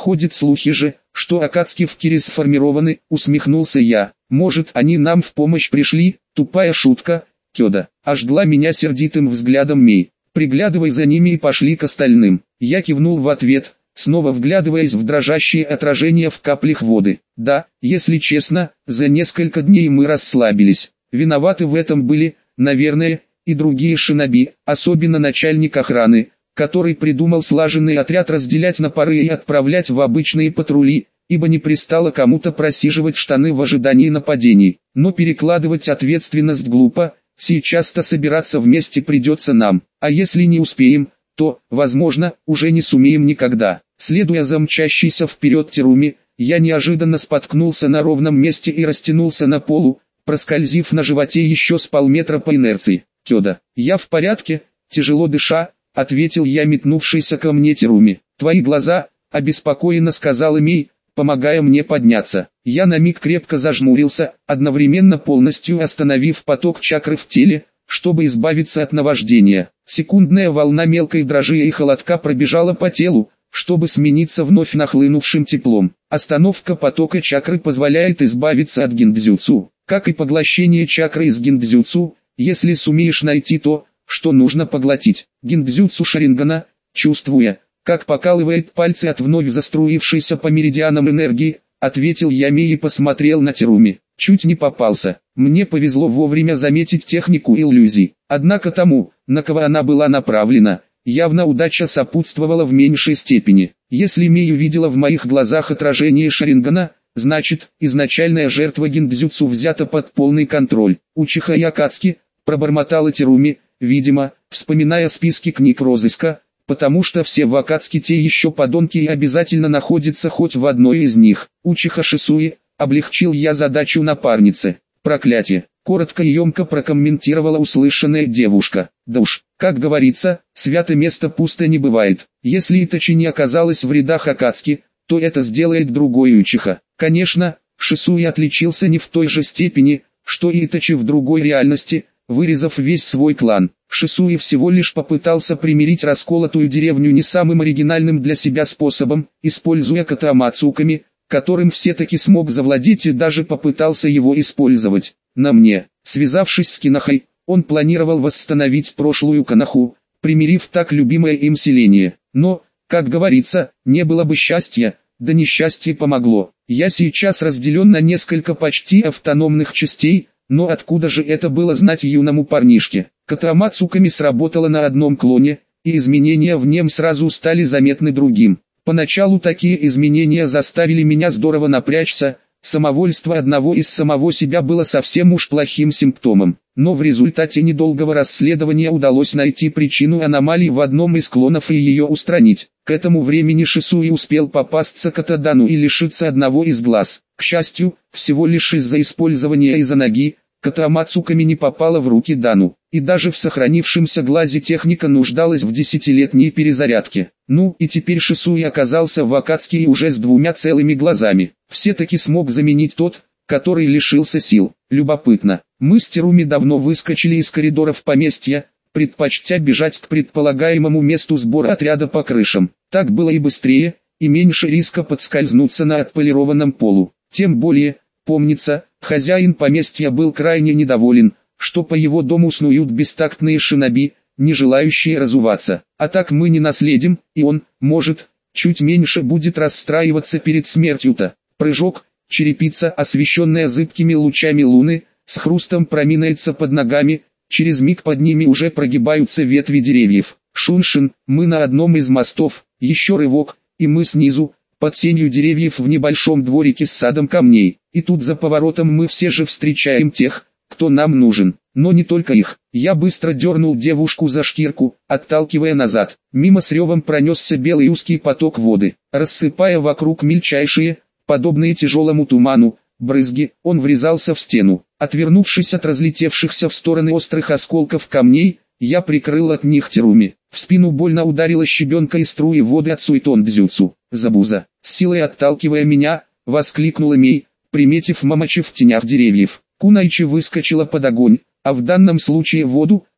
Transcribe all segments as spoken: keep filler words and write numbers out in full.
Ходят слухи же, что Акацки в Кире сформированы, усмехнулся я. Может, они нам в помощь пришли? Тупая шутка, Кёда. Ожгла меня сердитым взглядом Мей. Приглядывай за ними и пошли к остальным. Я кивнул в ответ, снова вглядываясь в дрожащие отражения в каплях воды. Да, если честно, за несколько дней мы расслабились. Виноваты в этом были, наверное, и другие шиноби, особенно начальник охраны, который придумал слаженный отряд разделять на пары и отправлять в обычные патрули, ибо не пристало кому-то просиживать штаны в ожидании нападений. Но перекладывать ответственность глупо, сейчас-то собираться вместе придется нам, а если не успеем, то, возможно, уже не сумеем никогда. Следуя за мчащейся вперед Теруми, я неожиданно споткнулся на ровном месте и растянулся на полу, проскользив на животе еще с полметра по инерции. «Кёда, я в порядке, тяжело дыша», — ответил я метнувшийся ко мне Теруми. «Твои глаза», — обеспокоенно сказала Мей, помогая мне подняться. Я на миг крепко зажмурился, одновременно полностью остановив поток чакры в теле, чтобы избавиться от наваждения. Секундная волна мелкой дрожи и холодка пробежала по телу, чтобы смениться вновь нахлынувшим теплом. Остановка потока чакры позволяет избавиться от гиндзюцу, как и поглощение чакры из гиндзюцу, если сумеешь найти то, что нужно поглотить. Гиндзюцу Шарингана, чувствуя, как покалывает пальцы от вновь заструившейся по меридианам энергии, ответил я Мей и посмотрел на Теруми. Чуть не попался. Мне повезло вовремя заметить технику иллюзий. Однако тому, на кого она была направлена, явно удача сопутствовала в меньшей степени. Если Мей увидела в моих глазах отражение Шарингана, значит, изначальная жертва гиндзюцу взята под полный контроль. Учиха и Акацки, пробормотала Теруми, видимо, вспоминая списки книг розыска, потому что все в Акацки те еще подонки и обязательно находятся хоть в одной из них. Учиха Шисуи, облегчил я задачу напарницы. Проклятие, коротко и емко прокомментировала услышанная девушка. Да уж, как говорится, свято место пусто не бывает. Если Итачи не оказалась в рядах Акацки, то это сделает другой Учиха. Конечно, Шисуи отличился не в той же степени, что и Итачи в другой реальности, вырезав весь свой клан. Шисуи всего лишь попытался примирить расколотую деревню не самым оригинальным для себя способом, используя катамацуками, которым все-таки смог завладеть и даже попытался его использовать. На мне, связавшись с Кинахой, он планировал восстановить прошлую Канаху, примирив так любимое им селение. Но, как говорится, не было бы счастья, да несчастье помогло. Я сейчас разделен на несколько почти автономных частей, но откуда же это было знать юному парнишке? Катамацуками сработало на одном клоне, и изменения в нем сразу стали заметны другим. Поначалу такие изменения заставили меня здорово напрячься, самовольство одного из самого себя было совсем уж плохим симптомом. Но в результате недолгого расследования удалось найти причину аномалии в одном из клонов и ее устранить. К этому времени Шисуи успел попасться Катадану и лишиться одного из глаз. К счастью, всего лишь из-за использования изоноги, Катамацуками не попала в руки Дану, и даже в сохранившемся глазе техника нуждалась в десятилетней перезарядке. Ну и теперь Шисуи оказался в Акацки уже с двумя целыми глазами. Все-таки смог заменить тот, который лишился сил. Любопытно, мы с Теруми давно выскочили из коридоров поместья, предпочтя бежать к предполагаемому месту сбора отряда по крышам. Так было и быстрее, и меньше риска подскользнуться на отполированном полу. Тем более, помнится, хозяин поместья был крайне недоволен, что по его дому снуют бестактные шиноби, не желающие разуваться. А так мы не наследим, и он, может, чуть меньше будет расстраиваться перед смертью-то. Прыжок, черепица, освещенная зыбкими лучами луны, с хрустом проминается под ногами, через миг под ними уже прогибаются ветви деревьев. Шуншин, мы на одном из мостов, еще рывок, и мы снизу, под сенью деревьев в небольшом дворике с садом камней. И тут за поворотом мы все же встречаем тех, кто нам нужен. Но не только их. Я быстро дернул девушку за шкирку, отталкивая назад. Мимо с ревом пронесся белый узкий поток воды, рассыпая вокруг мельчайшие, подобные тяжелому туману, брызги. Он врезался в стену. Отвернувшись от разлетевшихся в стороны острых осколков камней, я прикрыл от них Теруми. В спину больно ударила щебенка и струи воды от Суетон-дзюцу. «Забуза!» С силой отталкивая меня, воскликнула Мей, приметив Мамачи в тенях деревьев. Кунайчи выскочила под огонь, а в данном случае воду,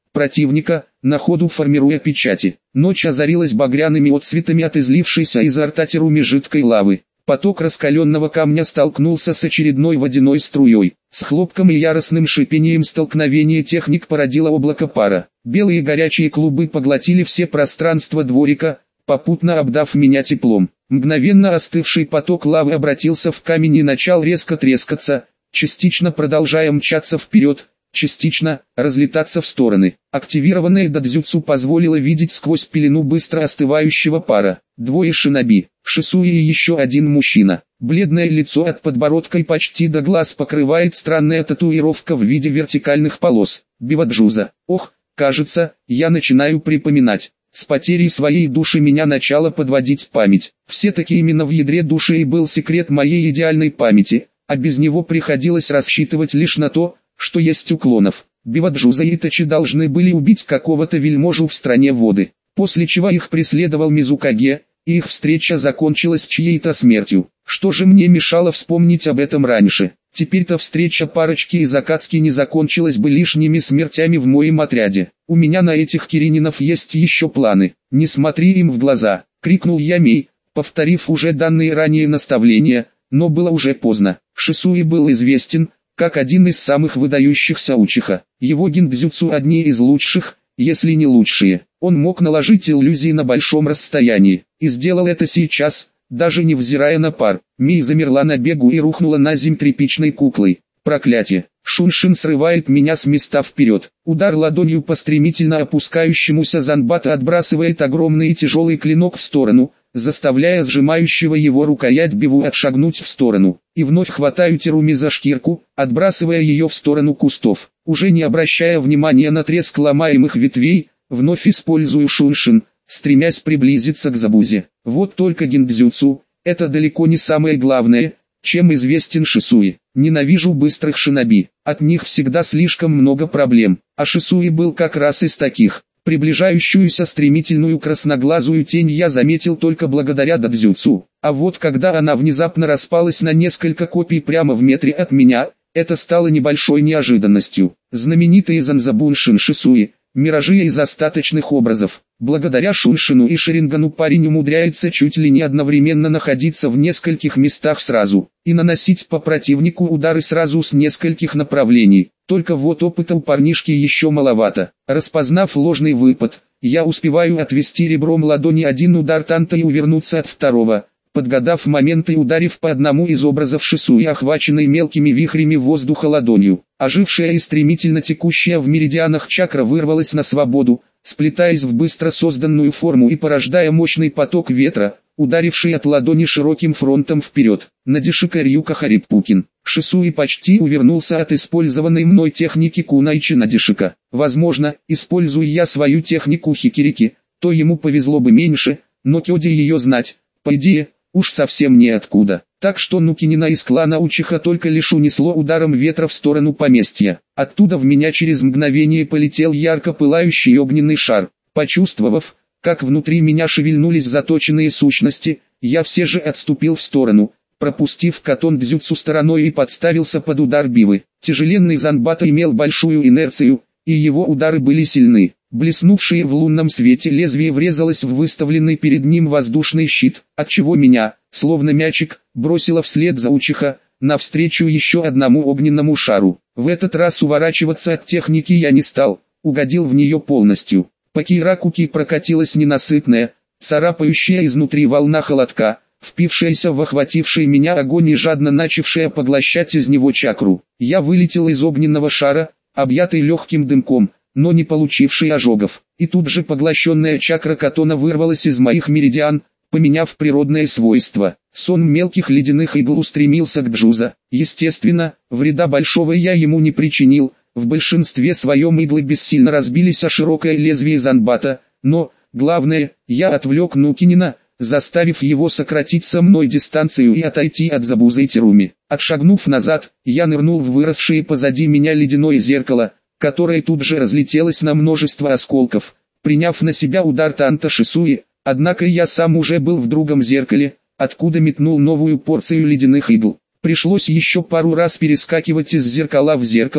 противника, на ходу формируя печати. Ночь озарилась багряными отцветами от излившейся изо рта Теруми жидкой лавы. Поток раскаленного камня столкнулся с очередной водяной струей. С хлопком и яростным шипением столкновения техник породило облако пара. Белые горячие клубы поглотили все пространства дворика, попутно обдав меня теплом. Мгновенно остывший поток лавы обратился в камень и начал резко трескаться, частично продолжая мчаться вперед, частично разлетаться в стороны. Активированное додзюцу позволило видеть сквозь пелену быстро остывающего пара. Двое шиноби, Шисуи и еще один мужчина. Бледное лицо от подбородка и почти до глаз покрывает странная татуировка в виде вертикальных полос. Биваджуза. Ох, кажется, я начинаю припоминать. С потерей своей души меня начала подводить память. Все-таки именно в ядре души и был секрет моей идеальной памяти, а без него приходилось рассчитывать лишь на то, что есть у клонов. Биваджуза и Итачи должны были убить какого-то вельможу в стране воды, после чего их преследовал Мизукаге, и их встреча закончилась чьей-то смертью. Что же мне мешало вспомнить об этом раньше? Теперь-то встреча парочки из Акацки не закончилась бы лишними смертями в моем отряде. У меня на этих кирининов есть еще планы. Не смотри им в глаза, крикнул я Мей, повторив уже данные ранее наставления, но было уже поздно. Шисуи был известен как один из самых выдающихся учиха. Его гиндзюцу одни из лучших, если не лучшие. Он мог наложить иллюзии на большом расстоянии, и сделал это сейчас, даже невзирая на пар. Мей замерла на бегу и рухнула на земь тряпичной куклой. Проклятие! Шуншин срывает меня с места вперед. Удар ладонью по стремительно опускающемуся Занбата отбрасывает огромный и тяжелый клинок в сторону, заставляя сжимающего его рукоять Биву отшагнуть в сторону. И вновь хватаю Теруми за шкирку, отбрасывая ее в сторону кустов. Уже не обращая внимания на треск ломаемых ветвей, вновь использую Шуншин, стремясь приблизиться к Забузе. Вот только гиндзюцу – это далеко не самое главное, чем известен Шисуи. Ненавижу быстрых шиноби, от них всегда слишком много проблем, а Шисуи был как раз из таких. Приближающуюся стремительную красноглазую тень я заметил только благодаря додзюцу, а вот когда она внезапно распалась на несколько копий прямо в метре от меня, это стало небольшой неожиданностью. Знаменитые Занзабуншин Шисуи, миражи из остаточных образов. Благодаря Шуншину и Ширингану парень умудряется чуть ли не одновременно находиться в нескольких местах сразу, и наносить по противнику удары сразу с нескольких направлений. Только вот опыта у парнишки еще маловато. Распознав ложный выпад, я успеваю отвести ребром ладони один удар танта и увернуться от второго, подгадав момент и ударив по одному из образов Шисуи, охваченной мелкими вихрями воздуха ладонью. Ожившая и стремительно текущая в меридианах чакра вырвалась на свободу, сплетаясь в быстро созданную форму и порождая мощный поток ветра, ударивший от ладони широким фронтом вперед. Надешика Рюка Хариппукин. Шисуи почти увернулся от использованной мной техники Кунайчи Надешика. Возможно, используя я свою технику Хикирики, то ему повезло бы меньше, но Кёде ее знать, по идее, уж совсем неоткуда. Так что Нукинина из клана Учиха только лишь унесло ударом ветра в сторону поместья. Оттуда в меня через мгновение полетел ярко пылающий огненный шар. Почувствовав, как внутри меня шевельнулись заточенные сущности, я все же отступил в сторону, пропустив катон дзюцу стороной и подставился под удар Бивы. Тяжеленный Занбата имел большую инерцию, и его удары были сильны. Блеснувшее в лунном свете лезвие врезалось в выставленный перед ним воздушный щит, отчего меня, словно мячик, бросило вслед за Учиха, навстречу еще одному огненному шару. В этот раз уворачиваться от техники я не стал, угодил в нее полностью. По Киракуки прокатилась ненасытная, царапающая изнутри волна холодка, впившаяся в охвативший меня огонь и жадно начавшая поглощать из него чакру. Я вылетел из огненного шара, объятый легким дымком, но не получивший ожогов. И тут же поглощенная чакра катона вырвалась из моих меридиан, поменяв природные свойства. Сон мелких ледяных игл устремился к Джуза. Естественно, вреда большого я ему не причинил, в большинстве своем иглы бессильно разбились о широкое лезвие Занбата, но, главное, я отвлек Нукинина, заставив его сократить со мной дистанцию и отойти от Забузы и Теруми. Отшагнув назад, я нырнул в выросшее позади меня ледяное зеркало, которое тут же разлетелось на множество осколков, приняв на себя удар танта Шисуи, однако я сам уже был в другом зеркале, откуда метнул новую порцию ледяных игл. Пришлось еще пару раз перескакивать из зеркала в зеркало,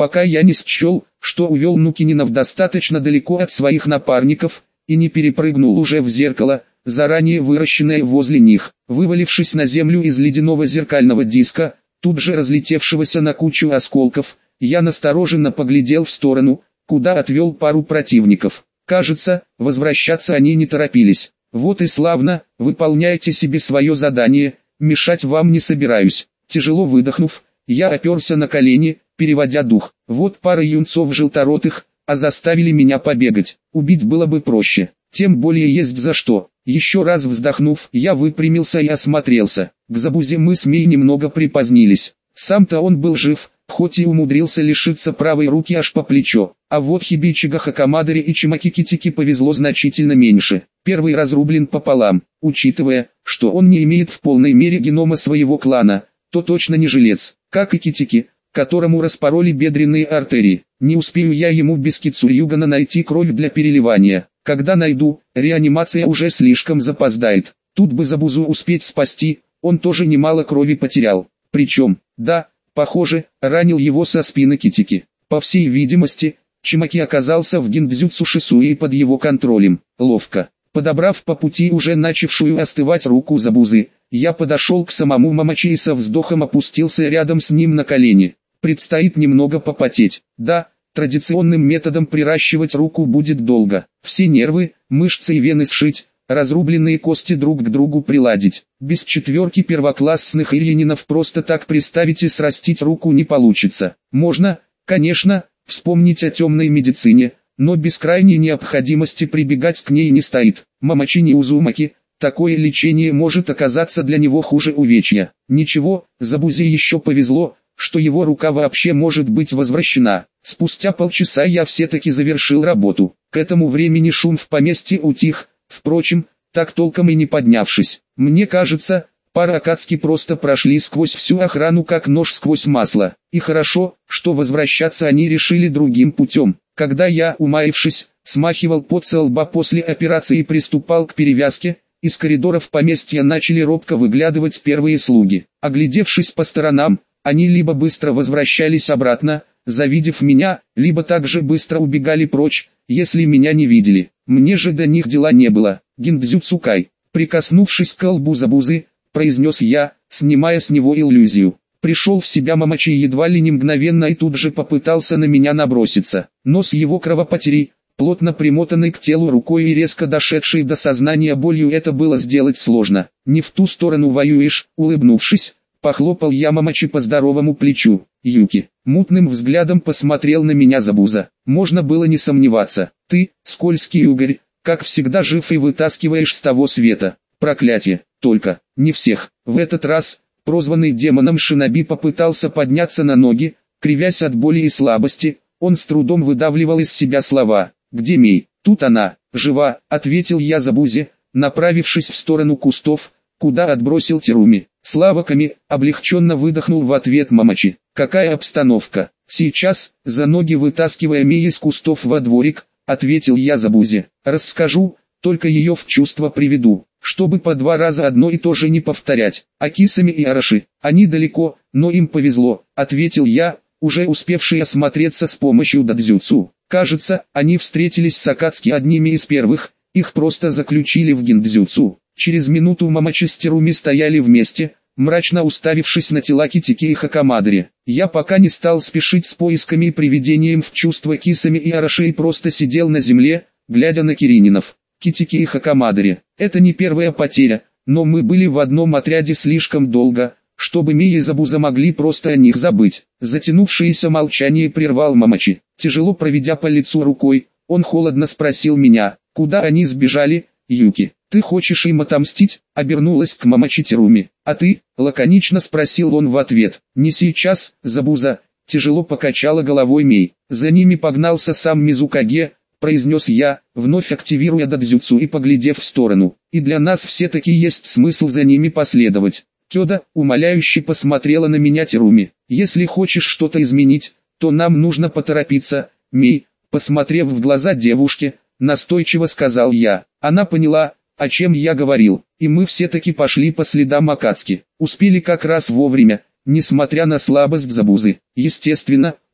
пока я не счел, что увел Нукининов достаточно далеко от своих напарников, и не перепрыгнул уже в зеркало, заранее выращенное возле них. Вывалившись на землю из ледяного зеркального диска, тут же разлетевшегося на кучу осколков, я настороженно поглядел в сторону, куда отвел пару противников. Кажется, возвращаться они не торопились. Вот и славно, выполняйте себе свое задание, мешать вам не собираюсь. Тяжело выдохнув, я оперся на колени, переводя дух. Вот пара юнцов желторотых, а заставили меня побегать. Убить было бы проще, тем более есть за что. Еще раз вздохнув, я выпрямился и осмотрелся. К Забузе мы с Мей немного припозднились. Сам-то он был жив, хоть и умудрился лишиться правой руки аж по плечо. А вот Хибичига Хакамадере и Чимакикитике повезло значительно меньше. Первый разрублен пополам. Учитывая, что он не имеет в полной мере генома своего клана, то точно не жилец, как и Китики, которому распороли бедренные артерии. Не успею я ему без Кицуюгана найти кровь для переливания. Когда найду, реанимация уже слишком запоздает. Тут бы Забузу успеть спасти, он тоже немало крови потерял. Причем, да, похоже, ранил его со спины Китики. По всей видимости, Чимаки оказался в гиндзюцу Шисуи под его контролем. Ловко. Подобрав по пути уже начавшую остывать руку Забузы, я подошел к самому Мамачи и со вздохом опустился рядом с ним на колени. Предстоит немного попотеть. Да, традиционным методом приращивать руку будет долго. Все нервы, мышцы и вены сшить, разрубленные кости друг к другу приладить. Без четверки первоклассных ирьянинов просто так приставить и срастить руку не получится. Можно, конечно, вспомнить о темной медицине, но без крайней необходимости прибегать к ней не стоит. Мамачи не Узумаки, такое лечение может оказаться для него хуже увечья. Ничего, Забузе еще повезло, что его рука вообще может быть возвращена. Спустя полчаса я все-таки завершил работу. К этому времени шум в поместье утих, впрочем, так толком и не поднявшись. Мне кажется, пара Акацки просто прошли сквозь всю охрану как нож сквозь масло. И хорошо, что возвращаться они решили другим путем. Когда я, умаившись, смахивал пот со лба после операции и приступал к перевязке, из коридоров поместья начали робко выглядывать первые слуги. Оглядевшись по сторонам, они либо быстро возвращались обратно, завидев меня, либо также быстро убегали прочь, если меня не видели. Мне же до них дела не было. Гиндзюцукай, прикоснувшись к лбу Забузы, произнес я, снимая с него иллюзию. Пришел в себя Мамачи едва ли не мгновенно и тут же попытался на меня наброситься. Но с его кровопотерей, плотно примотанной к телу рукой и резко дошедшей до сознания болью, это было сделать сложно. Не в ту сторону воюешь, улыбнувшись, похлопал я Мамачи по здоровому плечу. Юки, мутным взглядом посмотрел на меня Забуза. Можно было не сомневаться. Ты, скользкий угорь, как всегда жив и вытаскиваешь с того света. Проклятие, только, не всех. В этот раз, прозванный демоном Шиноби попытался подняться на ноги, кривясь от боли и слабости, он с трудом выдавливал из себя слова. «Где Мей? Тут она, жива», — ответил я Забузе, направившись в сторону кустов, куда отбросил Теруми. Славаками, облегченно выдохнул в ответ Мамачи. «Какая обстановка?» «Сейчас, за ноги вытаскивая Мей из кустов во дворик», — ответил я Забузе. «Расскажу, только ее в чувство приведу, чтобы по два раза одно и то же не повторять. Акисами и Араши, они далеко, но им повезло», — ответил я, уже успевший осмотреться с помощью дадзюцу. Кажется, они встретились с Акацки одними из первых, их просто заключили в гиндзюцу. Через минуту Мамачи с Теруми стояли вместе, мрачно уставившись на тела Китики и Хакамадере. Я пока не стал спешить с поисками и приведением в чувство Кисами и Араши и просто сидел на земле, глядя на Кирининов. Китики и Хакамадере. Это не первая потеря, но мы были в одном отряде слишком долго, чтобы Мия и Забуза могли просто о них забыть. Затянувшееся молчание прервал Мамачи. Тяжело проведя по лицу рукой, он холодно спросил меня, куда они сбежали. «Юки, ты хочешь им отомстить?» — обернулась к Мамачи Теруми. «А ты?» — лаконично спросил он в ответ. «Не сейчас, Забуза», — тяжело покачала головой Мей. «За ними погнался сам Мизукаге», — произнес я, вновь активируя дадзюцу и поглядев в сторону. «И для нас все-таки есть смысл за ними последовать». Кёда, умоляюще посмотрела на меня Теруми. «Если хочешь что-то изменить, то нам нужно поторопиться, Мей», посмотрев в глаза девушке, настойчиво сказал я. Она поняла, о чем я говорил, и мы все-таки пошли по следам Акацки. Успели как раз вовремя, несмотря на слабость Забузы. Естественно,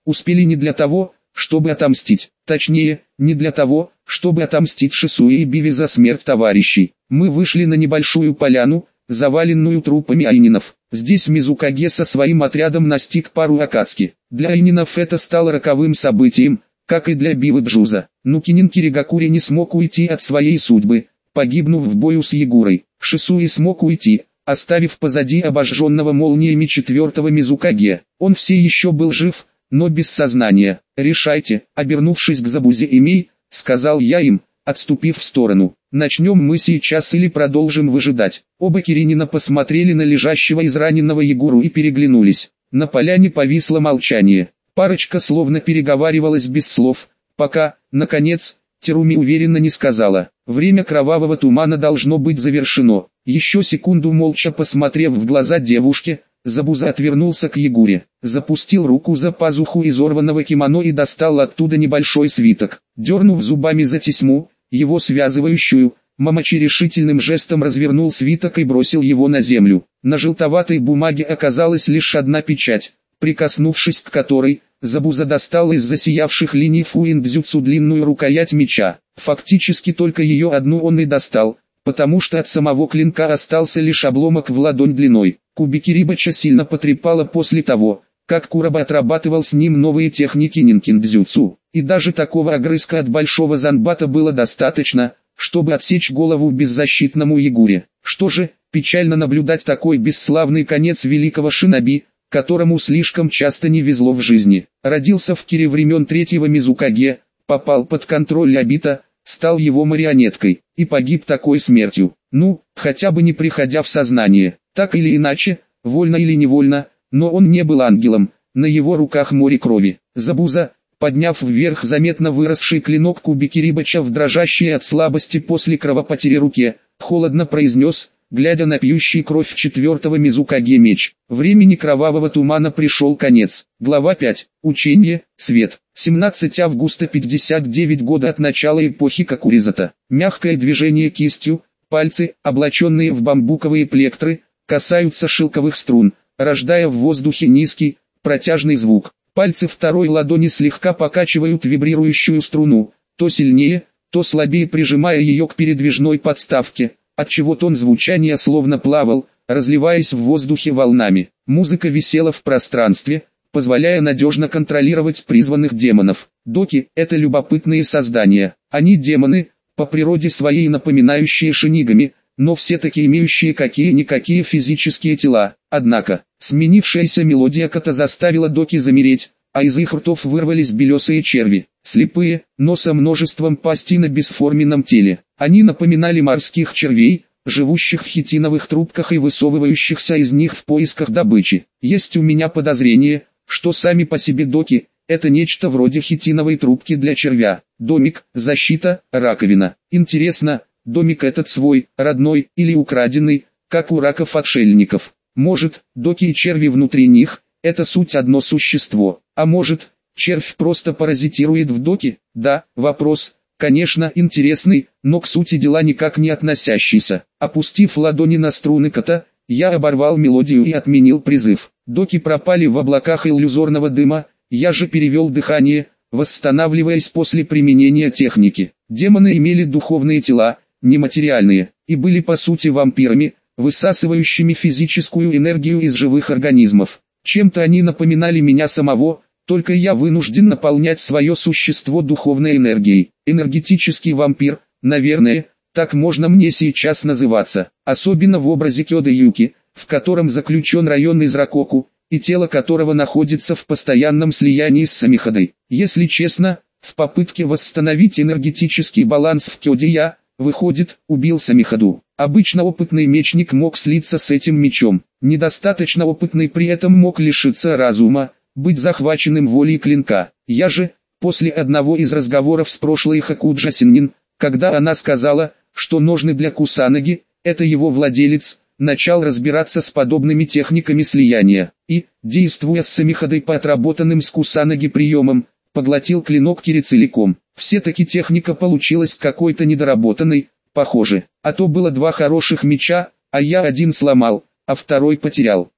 успели не для того, чтобы отомстить. Точнее, не для того, чтобы отомстить Шисуе и Биви за смерть товарищей. Мы вышли на небольшую поляну, заваленную трупами айнинов. Здесь Мизукаге со своим отрядом настиг пару Акацки. Для айнинов это стало роковым событием, как и для Бивы Джуза. Но Кинин Киригакури не смог уйти от своей судьбы, погибнув в бою с Ягурой. Шисуе смог уйти, оставив позади обожженного молниями четвертого Мизукаге. Он все еще был жив, но без сознания. «Решайте», — обернувшись к Забузе и Мей, сказал я им, отступив в сторону. «Начнем мы сейчас или продолжим выжидать?» Оба Киринина посмотрели на лежащего израненного Ягуру и переглянулись. На поляне повисло молчание. Парочка словно переговаривалась без слов, пока, наконец, Теруми уверенно не сказала: «Время кровавого тумана должно быть завершено». Еще секунду молча посмотрев в глаза девушке, Забуза отвернулся к Ягуре, запустил руку за пазуху изорванного кимоно и достал оттуда небольшой свиток. Дернув зубами за тесьму, его связывающую, Мамачи решительным жестом развернул свиток и бросил его на землю. На желтоватой бумаге оказалась лишь одна печать, прикоснувшись к которой, Забуза достал из засиявших линий фуиндзюцу длинную рукоять меча. Фактически только ее одну он и достал, потому что от самого клинка остался лишь обломок в ладонь длиной. Куби Кирибача сильно потрепало после того, как Кураба отрабатывал с ним новые техники нинкиндзюцу, и даже такого огрызка от большого занбата было достаточно, чтобы отсечь голову беззащитному Ягуре. Что же, печально наблюдать такой бесславный конец великого шиноби, которому слишком часто не везло в жизни. Родился в Кире времен третьего Мизукаге, попал под контроль Обита, стал его марионеткой, и погиб такой смертью. Ну, хотя бы не приходя в сознание. Так или иначе, вольно или невольно, но он не был ангелом, на его руках море крови. Забуза, подняв вверх заметно выросший клинок Куби Кирибача в дрожащей от слабости после кровопотери руке, холодно произнес, глядя на пьющий кровь четвертого Мизукаге меч: «Времени кровавого тумана пришел конец». Глава пять. Учение, свет. семнадцатого августа пятьдесят девять года от начала эпохи Какуризата. Мягкое движение кистью, пальцы, облаченные в бамбуковые плектры, касаются шелковых струн, рождая в воздухе низкий, протяжный звук. Пальцы второй ладони слегка покачивают вибрирующую струну, то сильнее, то слабее прижимая ее к передвижной подставке, отчего тон звучания словно плавал, разливаясь в воздухе волнами. Музыка висела в пространстве, позволяя надежно контролировать призванных демонов. Доки – это любопытные создания. Они демоны, по природе своей напоминающие шинигами, но все-таки имеющие какие-никакие физические тела. Однако, сменившаяся мелодия кота заставила доки замереть, а из их ртов вырвались белесые черви, слепые, но со множеством пастей на бесформенном теле. Они напоминали морских червей, живущих в хитиновых трубках и высовывающихся из них в поисках добычи. Есть у меня подозрение, что сами по себе доки – это нечто вроде хитиновой трубки для червя. Домик, защита, раковина. Интересно, домик этот свой, родной или украденный, как у раков-отшельников? Может, доки и черви внутри них – это суть одно существо, а может, червь просто паразитирует в доке? Да, вопрос, конечно, интересный, но к сути дела никак не относящийся. Опустив ладони на струны кота, я оборвал мелодию и отменил призыв. Доки пропали в облаках иллюзорного дыма, я же перевел дыхание, восстанавливаясь после применения техники. Демоны имели духовные тела, нематериальные, и были по сути вампирами, высасывающими физическую энергию из живых организмов. Чем-то они напоминали меня самого, только я вынужден наполнять свое существо духовной энергией. Энергетический вампир, наверное, так можно мне сейчас называться, особенно в образе Кёда Юки, в котором заключен район из Рококу, и тело которого находится в постоянном слиянии с Самихадой. Если честно, в попытке восстановить энергетический баланс в Кёде я, выходит, убил Самихаду. Обычно опытный мечник мог слиться с этим мечом, недостаточно опытный при этом мог лишиться разума, быть захваченным волей клинка. Я же, после одного из разговоров с прошлой Хакуджа Синнин, когда она сказала, что ножны для Кусанаги – это его владелец, начал разбираться с подобными техниками слияния, и, действуя с Самихадой по отработанным с Кусанаги приемам, поглотил клинок Кири целиком. Все-таки техника получилась какой-то недоработанной, похоже, а то было два хороших меча, а я один сломал, а второй потерял.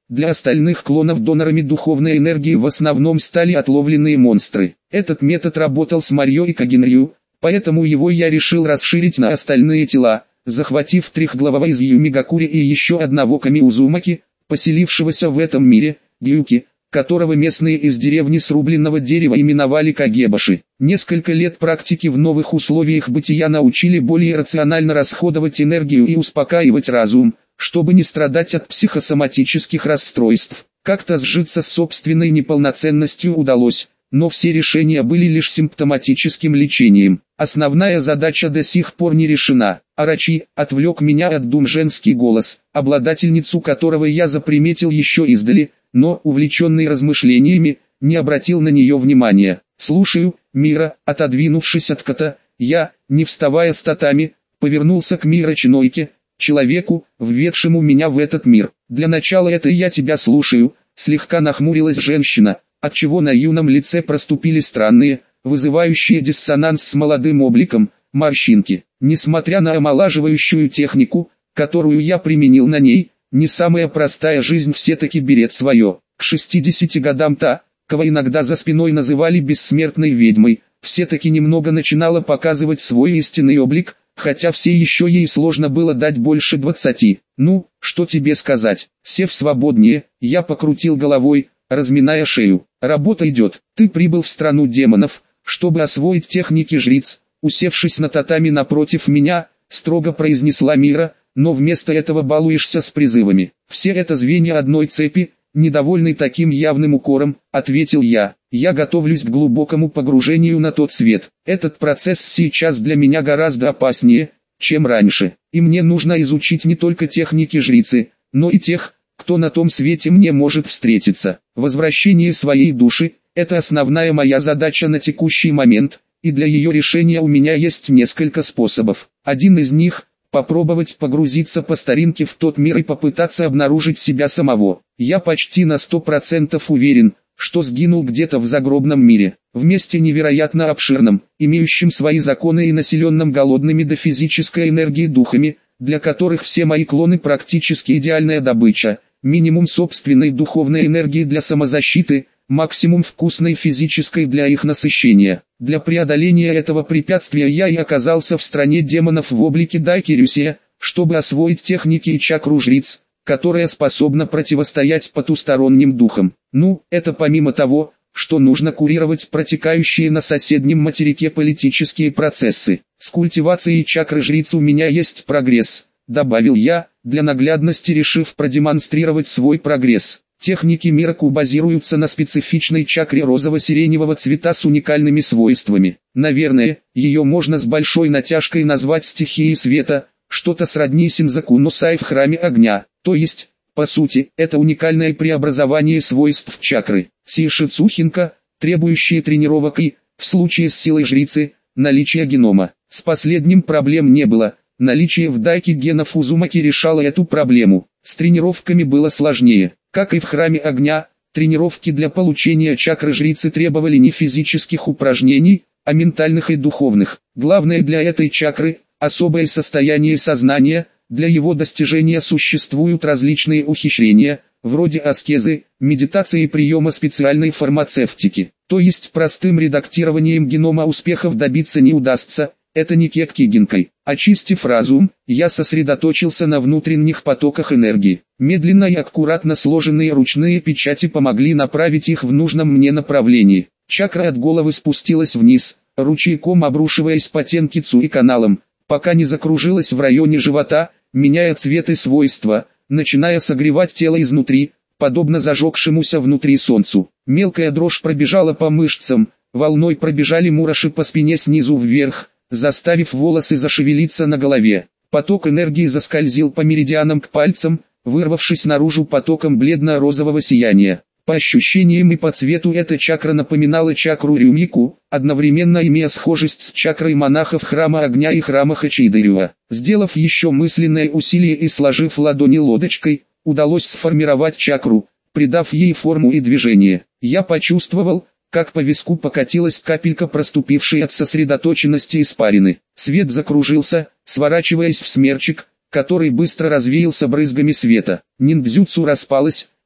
Для остальных клонов донорами духовной энергии в основном стали отловленные монстры. Этот метод работал с Марио и Кагенрyu, поэтому его я решил расширить на остальные тела, захватив трехглавого из Юмигакури и еще одного Камиузумаки, поселившегося в этом мире, Гюки, которого местные из деревни срубленного дерева именовали Кагебаши. Несколько лет практики в новых условиях бытия научили более рационально расходовать энергию и успокаивать разум, чтобы не страдать от психосоматических расстройств. Как-то сжиться с собственной неполноценностью удалось, но все решения были лишь симптоматическим лечением. Основная задача до сих пор не решена. Арачи отвлек меня от дум женский голос, обладательницу которого я заприметил еще издали, но, увлеченный размышлениями, не обратил на нее внимания. «Слушаю, Мира», отодвинувшись от кота, я, не вставая с татами, повернулся к Мира Чинойке, человеку, введшему меня в этот мир. «Для начала это я тебя слушаю», слегка нахмурилась женщина, отчего на юном лице проступили странные, вызывающие диссонанс с молодым обликом, морщинки. Несмотря на омолаживающую технику, которую я применил на ней, не самая простая жизнь все-таки берет свое. К шестидесяти годам та, кого иногда за спиной называли бессмертной ведьмой, все-таки немного начинала показывать свой истинный облик, хотя все еще ей сложно было дать больше двадцати. «Ну, что тебе сказать?» Сев свободнее, я покрутил головой, разминая шею. «Работа идет. Ты прибыл в страну демонов, чтобы освоить техники жриц», усевшись на татами напротив меня, строго произнесла Мира, «но вместо этого балуешься с призывами. Все это звенья одной цепи». Недовольный таким явным укором, ответил я. «Я готовлюсь к глубокому погружению на тот свет. Этот процесс сейчас для меня гораздо опаснее, чем раньше. И мне нужно изучить не только техники жрицы, но и тех, кто на том свете мне может встретиться. Возвращение своей души – это основная моя задача на текущий момент, и для ее решения у меня есть несколько способов. Один из них – попробовать погрузиться по старинке в тот мир и попытаться обнаружить себя самого. Я почти на сто процентов уверен, что сгинул где-то в загробном мире, в месте невероятно обширном, имеющем свои законы и населенном голодными до физической энергии духами, для которых все мои клоны практически идеальная добыча, минимум собственной духовной энергии для самозащиты, максимум вкусной физической для их насыщения. Для преодоления этого препятствия я и оказался в стране демонов в облике Дайкирюсия, чтобы освоить техники и чакру жриц, которая способна противостоять потусторонним духам. Ну, это помимо того, что нужно курировать протекающие на соседнем материке политические процессы. С культивацией чакры жриц у меня есть прогресс, добавил я, для наглядности решив продемонстрировать свой прогресс. Техники Мираку базируются на специфичной чакре розово-сиреневого цвета с уникальными свойствами. Наверное, ее можно с большой натяжкой назвать стихией света, что-то сродни Синзаку Носай в храме огня. То есть, по сути, это уникальное преобразование свойств чакры. Сишицухинка, требующие тренировок и, в случае с силой жрицы, наличие генома. С последним проблем не было. Наличие в дайке генов Узумаки решало эту проблему. С тренировками было сложнее. Как и в храме огня, тренировки для получения чакры жрицы требовали не физических упражнений, а ментальных и духовных. Главное для этой чакры – особое состояние сознания, для его достижения существуют различные ухищрения, вроде аскезы, медитации и приема специальной фармацевтики. То есть простым редактированием генома успехов добиться не удастся. Это не кеккигинкой. Очистив разум, я сосредоточился на внутренних потоках энергии. Медленно и аккуратно сложенные ручные печати помогли направить их в нужном мне направлении. Чакра от головы спустилась вниз, ручейком обрушиваясь по тенкицу и каналам, пока не закружилась в районе живота, меняя цвет и свойства, начиная согревать тело изнутри, подобно зажегшемуся внутри солнцу. Мелкая дрожь пробежала по мышцам, волной пробежали мураши по спине снизу вверх, заставив волосы зашевелиться на голове. Поток энергии заскользил по меридианам к пальцам, вырвавшись наружу потоком бледно-розового сияния. По ощущениям и по цвету эта чакра напоминала чакру Рюмику, одновременно имея схожесть с чакрой монахов храма огня и храма Хачидырюа. Сделав еще мысленное усилие и сложив ладони лодочкой, удалось сформировать чакру, придав ей форму и движение. Я почувствовал, как по виску покатилась капелька проступившей от сосредоточенности испарины. Свет закружился, сворачиваясь в смерчик, который быстро развеялся брызгами света. Ниндзюцу распалась,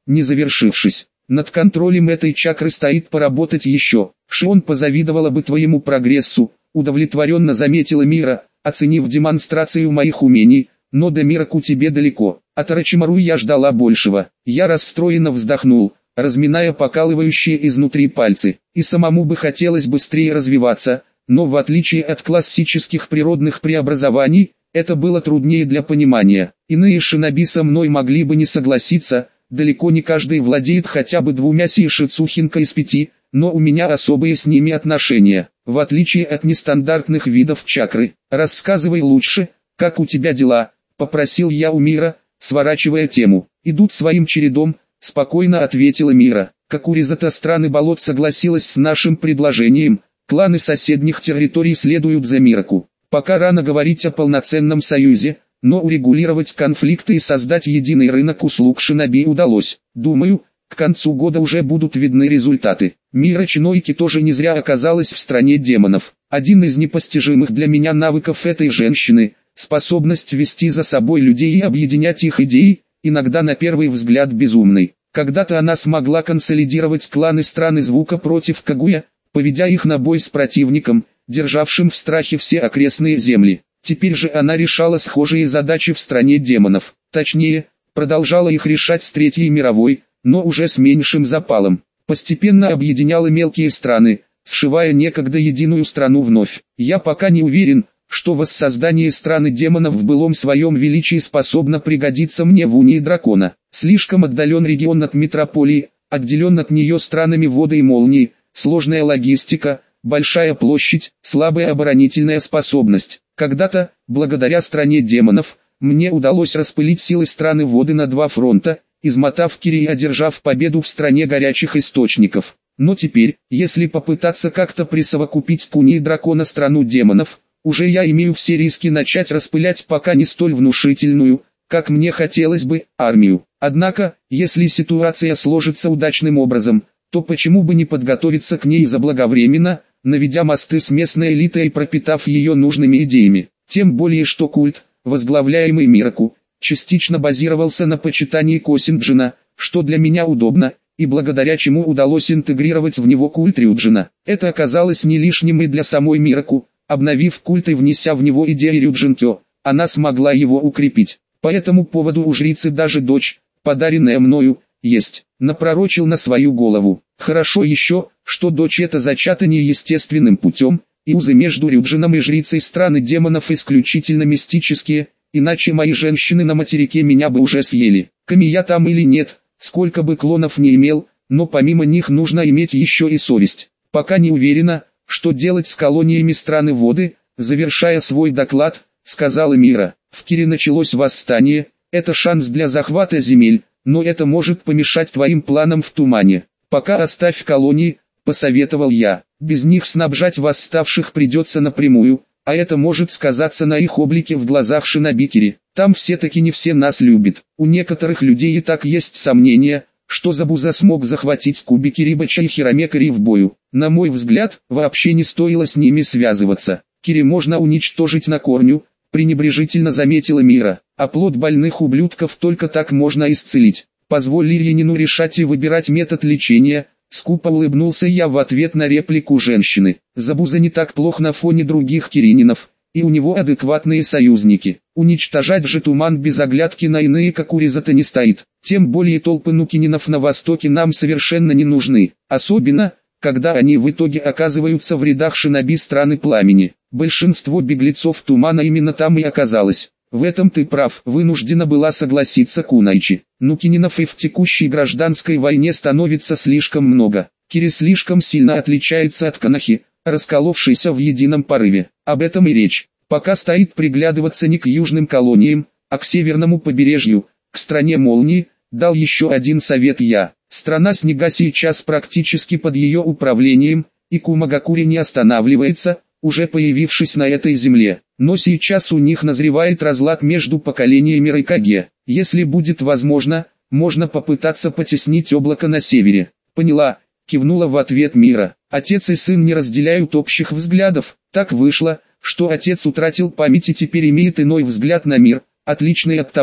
не завершившись. Над контролем этой чакры стоит поработать еще. Шион позавидовала бы твоему прогрессу, удовлетворенно заметила Мира, оценив демонстрацию моих умений, но до Мираку тебе далеко. От Орочимару я ждала большего. Я расстроенно вздохнул, разминая покалывающие изнутри пальцы, и самому бы хотелось быстрее развиваться, но в отличие от классических природных преобразований, это было труднее для понимания. Иные шиноби со мной могли бы не согласиться, далеко не каждый владеет хотя бы двумя сейшицухинка из пяти, но у меня особые с ними отношения, в отличие от нестандартных видов чакры. Рассказывай лучше, как у тебя дела, попросил я у Мира, сворачивая тему. Идут своим чередом, спокойно ответила Мира. Какуризата страны болот согласилась с нашим предложением, кланы соседних территорий следуют за Мираку. Пока рано говорить о полноценном союзе, но урегулировать конфликты и создать единый рынок услуг шиноби удалось. Думаю, к концу года уже будут видны результаты. Мира Чинойки тоже не зря оказалась в стране демонов. Один из непостижимых для меня навыков этой женщины – способность вести за собой людей и объединять их идеи, иногда на первый взгляд безумной. Когда-то она смогла консолидировать кланы страны звука против Кагуя, поведя их на бой с противником, державшим в страхе все окрестные земли. Теперь же она решала схожие задачи в стране демонов. Точнее, продолжала их решать с Третьей мировой, но уже с меньшим запалом. Постепенно объединяла мелкие страны, сшивая некогда единую страну вновь. Я пока не уверен, что воссоздание страны демонов в былом своем величии способно пригодиться мне в унии дракона. Слишком отдален регион от метрополии, отделен от нее странами воды и молнии, сложная логистика, большая площадь, слабая оборонительная способность. Когда-то, благодаря стране демонов, мне удалось распылить силы страны воды на два фронта, измотав Кири и одержав победу в стране горячих источников. Но теперь, если попытаться как-то присовокупить к унии дракона страну демонов, уже я имею все риски начать распылять пока не столь внушительную, как мне хотелось бы, армию. Однако, если ситуация сложится удачным образом, то почему бы не подготовиться к ней заблаговременно, наведя мосты с местной элитой и пропитав ее нужными идеями. Тем более что культ, возглавляемый Мираку, частично базировался на почитании Косинджина, что для меня удобно, и благодаря чему удалось интегрировать в него культ Рюджина. Это оказалось не лишним и для самой Мираку, обновив культ и внеся в него идеи Рюджинкё, она смогла его укрепить. По этому поводу у жрицы даже дочь, подаренная мною, есть, напророчил на свою голову. Хорошо еще, что дочь это зачата неестественным путем, и узы между Рюджином и жрицей страны демонов исключительно мистические, иначе мои женщины на материке меня бы уже съели. Камия там или нет, сколько бы клонов не имел, но помимо них нужно иметь еще и совесть. Пока не уверена, что делать с колониями страны воды, завершая свой доклад, сказала Мира. В Кире началось восстание, это шанс для захвата земель, но это может помешать твоим планам в тумане. Пока оставь колонии, посоветовал я, без них снабжать восставших придется напрямую, а это может сказаться на их облике в глазах шиноби Кири. Там все-таки не все нас любят. У некоторых людей и так есть сомнения, что Забуза смог захватить Куби Кирибача и Хирамекари в бою. На мой взгляд, вообще не стоило с ними связываться. Кири можно уничтожить на корню, пренебрежительно заметила Мира, а плод больных ублюдков только так можно исцелить. Позволь Лирьянину решать и выбирать метод лечения, скупо улыбнулся я в ответ на реплику женщины. Забуза не так плох на фоне других кирининов, и у него адекватные союзники. Уничтожать же туман без оглядки на иные Какуризата не стоит. Тем более толпы нукининов на востоке нам совершенно не нужны, особенно, когда они в итоге оказываются в рядах шиноби страны пламени. Большинство беглецов тумана именно там и оказалось. В этом ты прав, вынуждена была согласиться Кунайчи. Нукининов и в текущей гражданской войне становится слишком много. Кири слишком сильно отличается от Канахи, расколовшейся в едином порыве. Об этом и речь. Пока стоит приглядываться не к южным колониям, а к северному побережью, к стране молнии, дал еще один совет я. Страна снега сейчас практически под ее управлением, и Кумагакури не останавливается, уже появившись на этой земле. Но сейчас у них назревает разлад между поколениями Райкаге. Если будет возможно, можно попытаться потеснить облако на севере. Поняла, кивнула в ответ Мира. Отец и сын не разделяют общих взглядов. Так вышло, что отец утратил память и теперь имеет иной взгляд на мир, отличный от того,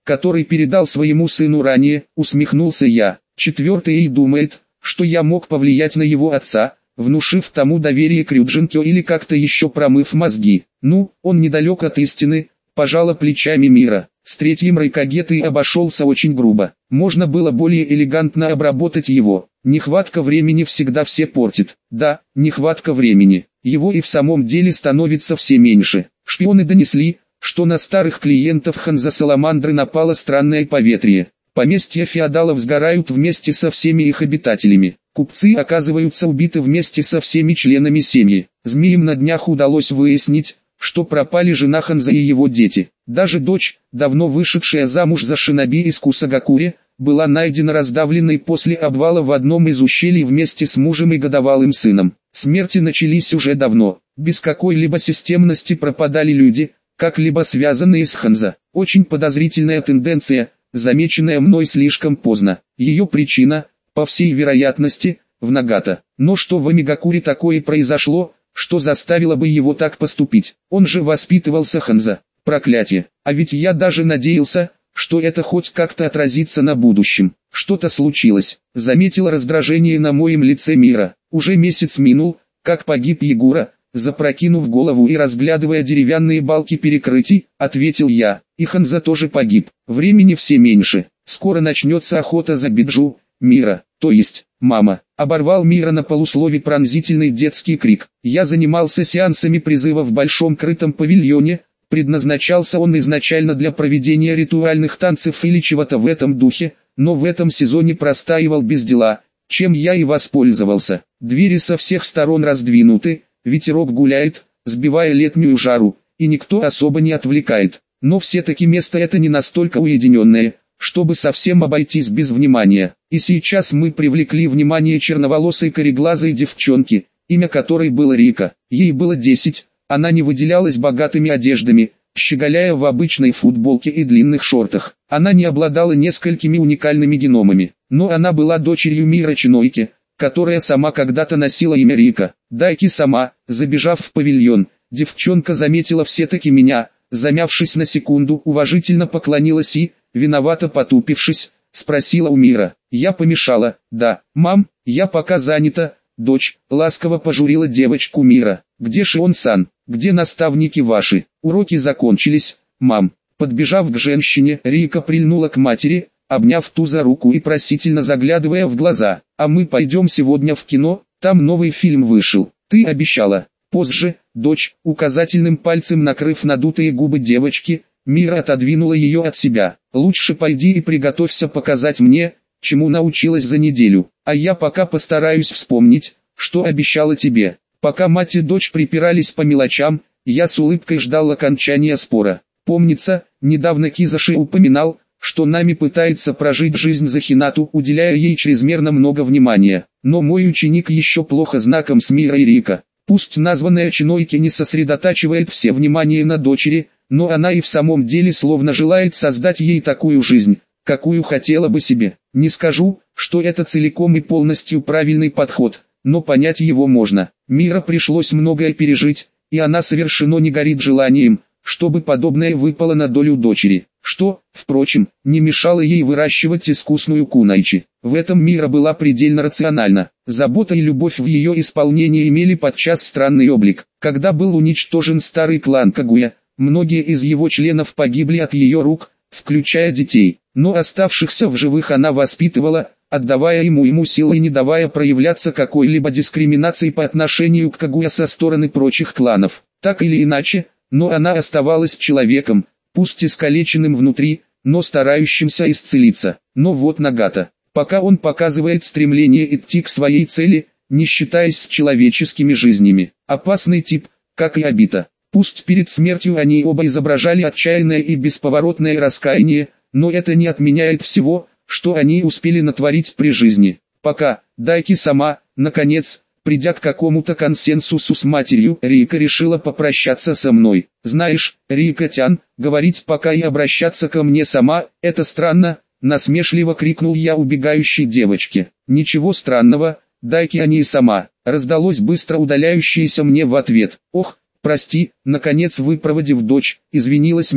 который передал своему сыну ранее, усмехнулся я. Четвертый и думает, что я мог повлиять на его отца, внушив тому доверие к Рюджинкё или как-то еще промыв мозги. Ну, он недалек от истины, пожала плечами Мира. С третьим Райкагетой обошелся очень грубо. Можно было более элегантно обработать его. Нехватка времени всегда все портит. Да, нехватка времени. Его и в самом деле становится все меньше. Шпионы донесли, что на старых клиентов Ханза Саламандры напало странное поветрие. Поместья феодалов сгорают вместе со всеми их обитателями. Купцы оказываются убиты вместе со всеми членами семьи. Змеям на днях удалось выяснить, что пропали жена Ханза и его дети. Даже дочь, давно вышедшая замуж за шиноби из Кусагакури, была найдена раздавленной после обвала в одном из ущелий вместе с мужем и годовалым сыном. Смерти начались уже давно. Без какой-либо системности пропадали люди, как-либо связанные с Ханза. Очень подозрительная тенденция, замеченная мной слишком поздно. Ее причина, по всей вероятности, в Нагата. Но что в Амигакуре такое произошло, что заставило бы его так поступить? Он же воспитывался Ханза. Проклятие. А ведь я даже надеялся, что это хоть как-то отразится на будущем. Что-то случилось. Заметила раздражение на моем лице Мира. Уже месяц минул, как погиб Егора. Запрокинув голову и разглядывая деревянные балки перекрытий, ответил я. И Ханза тоже погиб. Времени все меньше. Скоро начнется охота за Биджу, Мира, то есть, мама. Оборвал Мира на полуслове пронзительный детский крик. Я занимался сеансами призыва в большом крытом павильоне. Предназначался он изначально для проведения ритуальных танцев или чего-то в этом духе, но в этом сезоне простаивал без дела, чем я и воспользовался. Двери со всех сторон раздвинуты, ветерок гуляет, сбивая летнюю жару, и никто особо не отвлекает. Но все-таки место это не настолько уединенное, чтобы совсем обойтись без внимания. И сейчас мы привлекли внимание черноволосой кореглазой девчонки, имя которой было Рика. Ей было десять. Она не выделялась богатыми одеждами, щеголяя в обычной футболке и длинных шортах. Она не обладала несколькими уникальными геномами, но она была дочерью Мира Чинойки, которая сама когда-то носила имя Рика. Дайки сама, забежав в павильон, девчонка заметила все-таки меня, замявшись на секунду, уважительно поклонилась и, виновато потупившись, спросила у Мира. Я помешала. Да, мам, я пока занята. Дочь, ласково пожурила девочку Мира. Где Шион-сан? Где наставники ваши? Уроки закончились, мам. Подбежав к женщине, Рика прильнула к матери, обняв ту за руку и просительно заглядывая в глаза. А мы пойдем сегодня в кино, там новый фильм вышел. Ты обещала. Позже, дочь, указательным пальцем накрыв надутые губы девочки, Мира отодвинула ее от себя. Лучше пойди и приготовься показать мне, чему научилась за неделю. А я пока постараюсь вспомнить, что обещала тебе. Пока мать и дочь припирались по мелочам, я с улыбкой ждал окончания спора. Помнится, недавно Кизаши упоминал, что нами пытается прожить жизнь за Хинату, уделяя ей чрезмерно много внимания. Но мой ученик еще плохо знаком с Мирой и Рика. Пусть названная Чинойки не сосредотачивает все внимание на дочери, но она и в самом деле словно желает создать ей такую жизнь, какую хотела бы себе. Не скажу, что это целиком и полностью правильный подход, но понять его можно. Мира пришлось многое пережить, и она совершенно не горит желанием, чтобы подобное выпало на долю дочери, что, впрочем, не мешало ей выращивать искусную кунайчи. В этом Мира была предельно рациональна. Забота и любовь в ее исполнении имели подчас странный облик. Когда был уничтожен старый клан Кагуя, многие из его членов погибли от ее рук, включая детей, но оставшихся в живых она воспитывала, отдавая ему ему силы и не давая проявляться какой-либо дискриминации по отношению к Кагуя со стороны прочих кланов. Так или иначе, но она оставалась человеком, пусть искалеченным внутри, но старающимся исцелиться. Но вот Нагата, пока он показывает стремление идти к своей цели, не считаясь с человеческими жизнями. Опасный тип, как и Обита. Пусть перед смертью они оба изображали отчаянное и бесповоротное раскаяние, но это не отменяет всего, что они успели натворить при жизни. Пока, Дайки сама, наконец, придя к какому-то консенсусу с матерью, Рика решила попрощаться со мной. Знаешь, Рика-тян, говорить пока и обращаться ко мне сама, это странно, насмешливо крикнул я убегающей девочке. Ничего странного, Дайки они и сама, раздалось быстро удаляющееся мне в ответ. Ох, прости, наконец выпроводив дочь, извинилась Мира.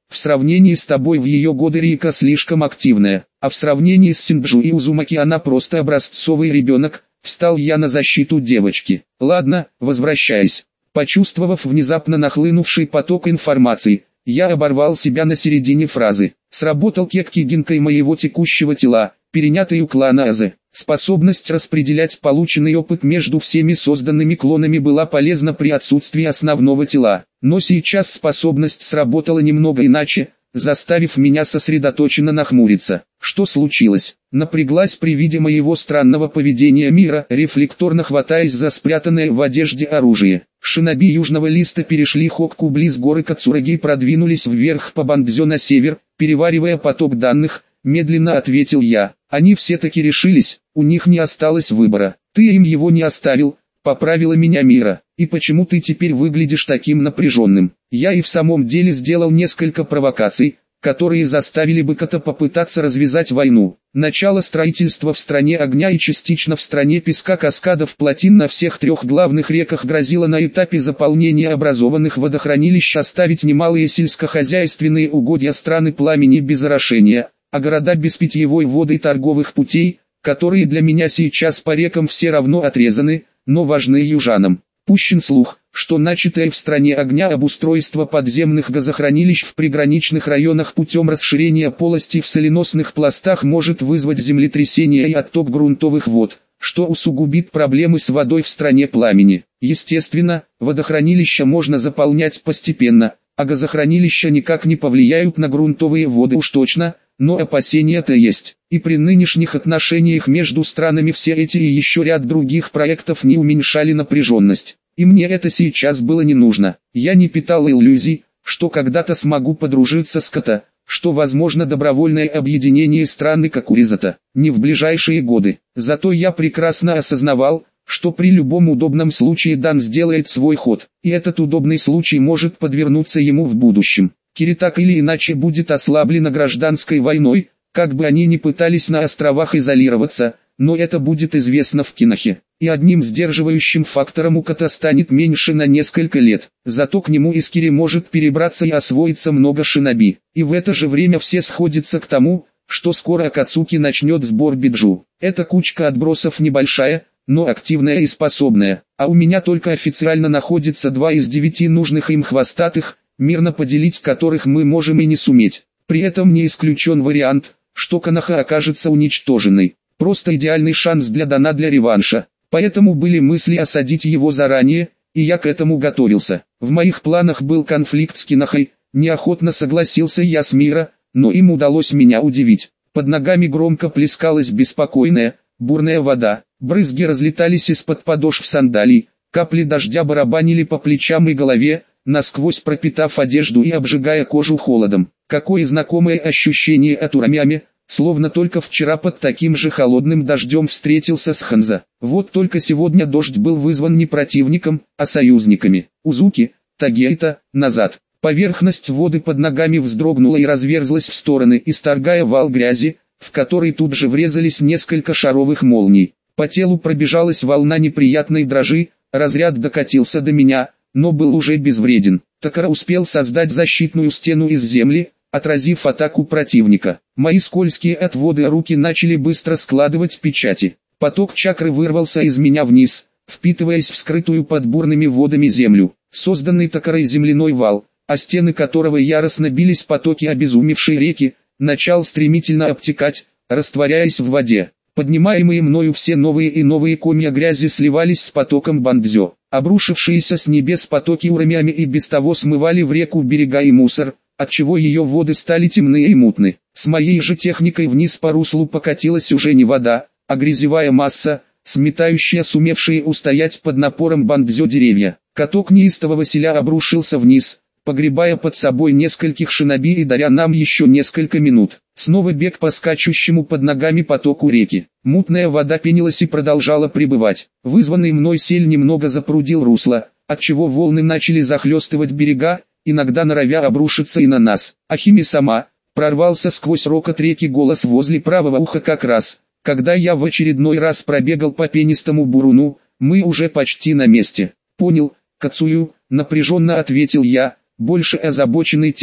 В сравнении с тобой в ее годы Рика слишком активная, а в сравнении с Синджу и Узумаки она просто образцовый ребенок. Встал я на защиту девочки. Ладно, возвращаясь. Почувствовав внезапно нахлынувший поток информации, я оборвал себя на середине фразы. Сработал кекки гинкой моего текущего тела, перенятый у клана Азы. Способность распределять полученный опыт между всеми созданными клонами была полезна при отсутствии основного тела. Но сейчас способность сработала немного иначе, заставив меня сосредоточенно нахмуриться. Что случилось? Напряглась при виде моего странного поведения Мира, рефлекторно хватаясь за спрятанное в одежде оружие. Шиноби Южного Листа перешли Хокку близ горы Кацураги и продвинулись вверх по Бандзё на север, переваривая поток данных. Медленно ответил я. Они все-таки решились, у них не осталось выбора. Ты им его не оставил, поправила меня Мира. И почему ты теперь выглядишь таким напряженным? Я и в самом деле сделал несколько провокаций, которые заставили бы Кота попытаться развязать войну. Начало строительства в стране огня и частично в стране песка каскадов плотин на всех трех главных реках грозило на этапе заполнения образованных водохранилищ оставить немалые сельскохозяйственные угодья страны пламени без орошения, а города без питьевой воды и торговых путей, которые для меня сейчас по рекам все равно отрезаны, но важны южанам. Пущен слух, что начатое в стране огня обустройство подземных газохранилищ в приграничных районах путем расширения полостей в соленосных пластах может вызвать землетрясение и отток грунтовых вод, что усугубит проблемы с водой в стране пламени. Естественно, водохранилища можно заполнять постепенно, а газохранилища никак не повлияют на грунтовые воды уж точно, но опасения-то есть. И при нынешних отношениях между странами все эти и еще ряд других проектов не уменьшали напряженность. И мне это сейчас было не нужно. Я не питал иллюзий, что когда-то смогу подружиться с Кота, что возможно добровольное объединение страны Какуризата, не в ближайшие годы. Зато я прекрасно осознавал, что при любом удобном случае Дан сделает свой ход, и этот удобный случай может подвернуться ему в будущем. Кири так или иначе будет ослаблена гражданской войной, как бы они ни пытались на островах изолироваться, но это будет известно в Кинохе. И одним сдерживающим фактором у Кота станет меньше на несколько лет. Зато к нему из Кири может перебраться и освоиться много шиноби. И в это же время все сходятся к тому, что скоро Акацуки начнет сбор биджу. Эта кучка отбросов небольшая, но активная и способная. А у меня только официально находится два из девяти нужных им хвостатых, мирно поделить которых мы можем и не суметь. При этом не исключен вариант, что Коноха окажется уничтоженной. Просто идеальный шанс для Дана для реванша. Поэтому были мысли осадить его заранее, и я к этому готовился. В моих планах был конфликт с Кинохой, неохотно согласился я с Мира, но им удалось меня удивить. Под ногами громко плескалась беспокойная, бурная вода, брызги разлетались из-под подошв сандалий, капли дождя барабанили по плечам и голове, насквозь пропитав одежду и обжигая кожу холодом. Какое знакомое ощущение от Урамями, словно только вчера под таким же холодным дождем встретился с Ханза. Вот только сегодня дождь был вызван не противником, а союзниками. Узуки, Тагейта, назад. Поверхность воды под ногами вздрогнула и разверзлась в стороны, исторгая вал грязи, в который тут же врезались несколько шаровых молний. По телу пробежалась волна неприятной дрожи, разряд докатился до меня, но был уже безвреден. Такара успел создать защитную стену из земли, отразив атаку противника. Мои скользкие от воды руки начали быстро складывать печати. Поток чакры вырвался из меня вниз, впитываясь в скрытую под бурными водами землю. Созданный Такарой земляной вал, о стены которого яростно бились потоки обезумевшей реки, начал стремительно обтекать, растворяясь в воде. Поднимаемые мною все новые и новые комья грязи сливались с потоком Бандзё. Обрушившиеся с небес потоки Урамями и без того смывали в реку берега и мусор, отчего ее воды стали темные и мутны. С моей же техникой вниз по руслу покатилась уже не вода, а грязевая масса, сметающая сумевшие устоять под напором Бандзё деревья. Каток неистового селя обрушился вниз, погребая под собой нескольких шиноби и даря нам еще несколько минут. Снова бег по скачущему под ногами потоку реки. Мутная вода пенилась и продолжала прибывать. Вызванный мной сель немного запрудил русло, отчего волны начали захлестывать берега, иногда норовя обрушиться и на нас. Ахими сама, прорвался сквозь рокот реки голос возле правого уха как раз, когда я в очередной раз пробегал по пенистому буруну, мы уже почти на месте. Понял, Кацую, напряженно ответил я, больше озабоченный тем,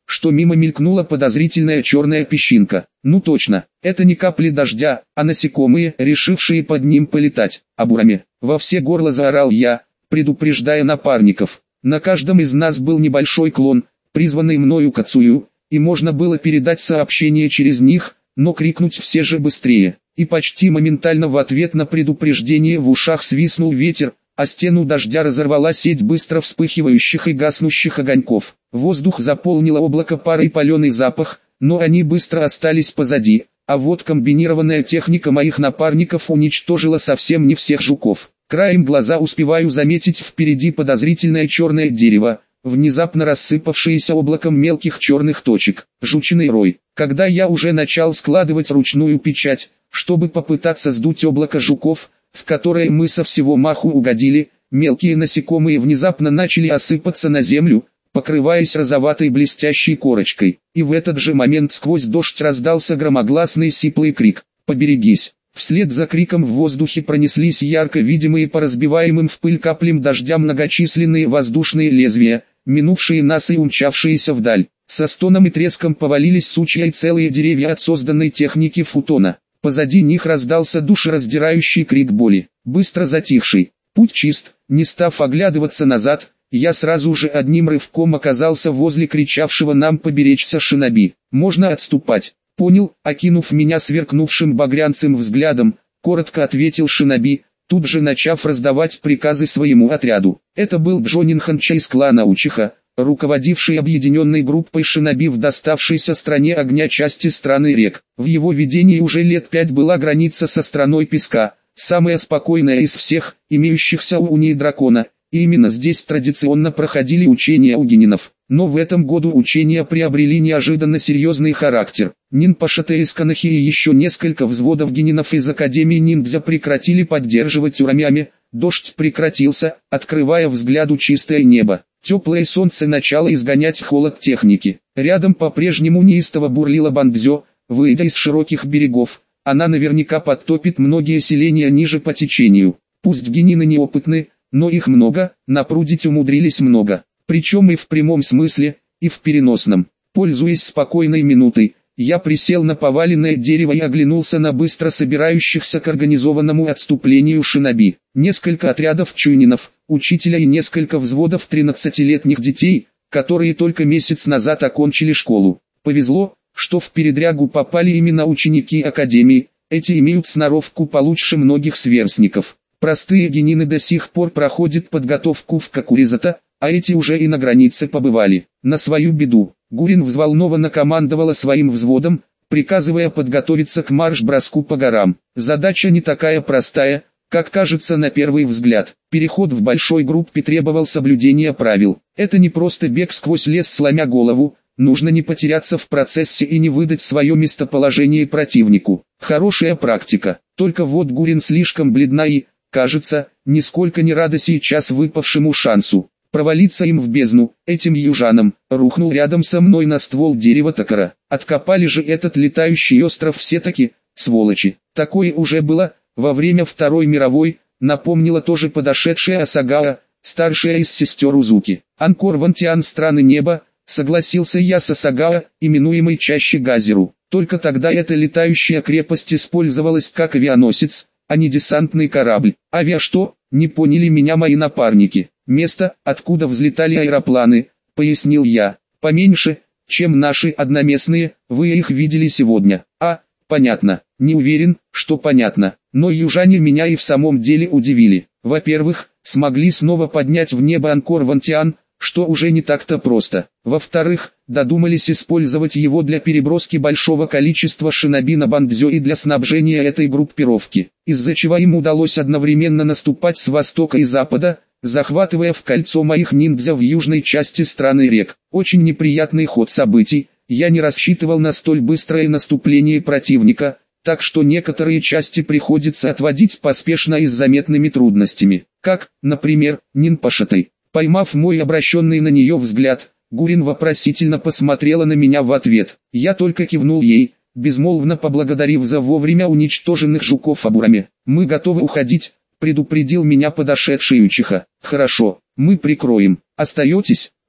что мимо мелькнула подозрительная черная песчинка. Ну точно, это не капли дождя, а насекомые, решившие под ним полетать. Обурами. Во все горло заорал я, предупреждая напарников. На каждом из нас был небольшой клон, призванный мною Кацую, и можно было передать сообщение через них, но крикнуть все же быстрее. И почти моментально в ответ на предупреждение в ушах свистнул ветер, а стену дождя разорвала сеть быстро вспыхивающих и гаснущих огоньков. Воздух заполнило облако пара и паленый запах, но они быстро остались позади, а вот комбинированная техника моих напарников уничтожила совсем не всех жуков. Краем глаза успеваю заметить впереди подозрительное черное дерево, внезапно рассыпавшееся облаком мелких черных точек, жучиный рой. Когда я уже начал складывать ручную печать, чтобы попытаться сдуть облако жуков, в которое мы со всего маху угодили, мелкие насекомые внезапно начали осыпаться на землю, покрываясь розоватой блестящей корочкой. И в этот же момент сквозь дождь раздался громогласный сиплый крик: «Поберегись!». Вслед за криком в воздухе пронеслись ярко видимые по разбиваемым в пыль каплям дождя многочисленные воздушные лезвия, минувшие нас и умчавшиеся вдаль. Со стоном и треском повалились сучья и целые деревья от созданной техники футона. Позади них раздался душераздирающий крик боли, быстро затихший. Путь чист. Не став оглядываться назад, я сразу же одним рывком оказался возле кричавшего нам поберечься шиноби. «Можно отступать». «Понял», окинув меня сверкнувшим багрянцем взглядом, коротко ответил шиноби, тут же начав раздавать приказы своему отряду. Это был Джонин Ханча из клана Учиха, руководивший объединенной группой шиноби в доставшейся стране огня части страны рек. В его видении уже лет пять была граница со страной песка, самая спокойная из всех, имеющихся у Унии дракона, и именно здесь традиционно проходили учения угининов. Но в этом году учения приобрели неожиданно серьезный характер. Нинпашате из Канахи и еще несколько взводов гининов из Академии ниндзя прекратили поддерживать урамями, дождь прекратился, открывая взгляду чистое небо. Теплое солнце начало изгонять холод техники. Рядом по-прежнему неистово бурлила Бандзё, выйдя из широких берегов. Она наверняка подтопит многие селения ниже по течению. Пусть гинины неопытны, но их много, напрудить умудрились много. Причем и в прямом смысле, и в переносном. Пользуясь спокойной минутой, я присел на поваленное дерево и оглянулся на быстро собирающихся к организованному отступлению шиноби. Несколько отрядов чуйнинов, учителя и несколько взводов тринадцатилетних детей, которые только месяц назад окончили школу. Повезло, что в передрягу попали именно ученики Академии, эти имеют сноровку получше многих сверстников. Простые гинины до сих пор проходят подготовку в Какуризата, а эти уже и на границе побывали. На свою беду, Гурин взволнованно командовала своим взводом, приказывая подготовиться к марш-броску по горам. Задача не такая простая, как кажется на первый взгляд. Переход в большой группе требовал соблюдения правил. Это не просто бег сквозь лес сломя голову, нужно не потеряться в процессе и не выдать свое местоположение противнику. Хорошая практика, только вот Гурин слишком бледна и, кажется, нисколько не рада сейчас выпавшему шансу. Провалиться им в бездну, этим южанам, рухнул рядом со мной на ствол дерева токара. Откопали же этот летающий остров все-таки, сволочи. Такое уже было, во время Второй мировой, напомнила тоже подошедшая Асагава, старшая из сестер Узуки. Анкор Вантиан страны неба, согласился я с Асагава, именуемой чаще Газеру. Только тогда эта летающая крепость использовалась как авианосец, а не десантный корабль. Авиа что, не поняли меня мои напарники. Место, откуда взлетали аэропланы, пояснил я, поменьше, чем наши одноместные, вы их видели сегодня. А, понятно, не уверен, что понятно, но южане меня и в самом деле удивили. Во-первых, смогли снова поднять в небо Анкор Вантиан, что уже не так-то просто. Во-вторых, додумались использовать его для переброски большого количества шиноби на Бандзё и для снабжения этой группировки, из-за чего им удалось одновременно наступать с востока и запада, захватывая в кольцо моих ниндзя в южной части страны рек. Очень неприятный ход событий, я не рассчитывал на столь быстрое наступление противника, так что некоторые части приходится отводить поспешно и с заметными трудностями, как, например, Нинпашатай. Поймав мой обращенный на нее взгляд, Гурин вопросительно посмотрела на меня в ответ. Я только кивнул ей, безмолвно поблагодарив за вовремя уничтоженных жуков обурами. «Мы готовы уходить», — предупредил меня подошедший Учиха. «Хорошо, мы прикроем. Остаетесь?»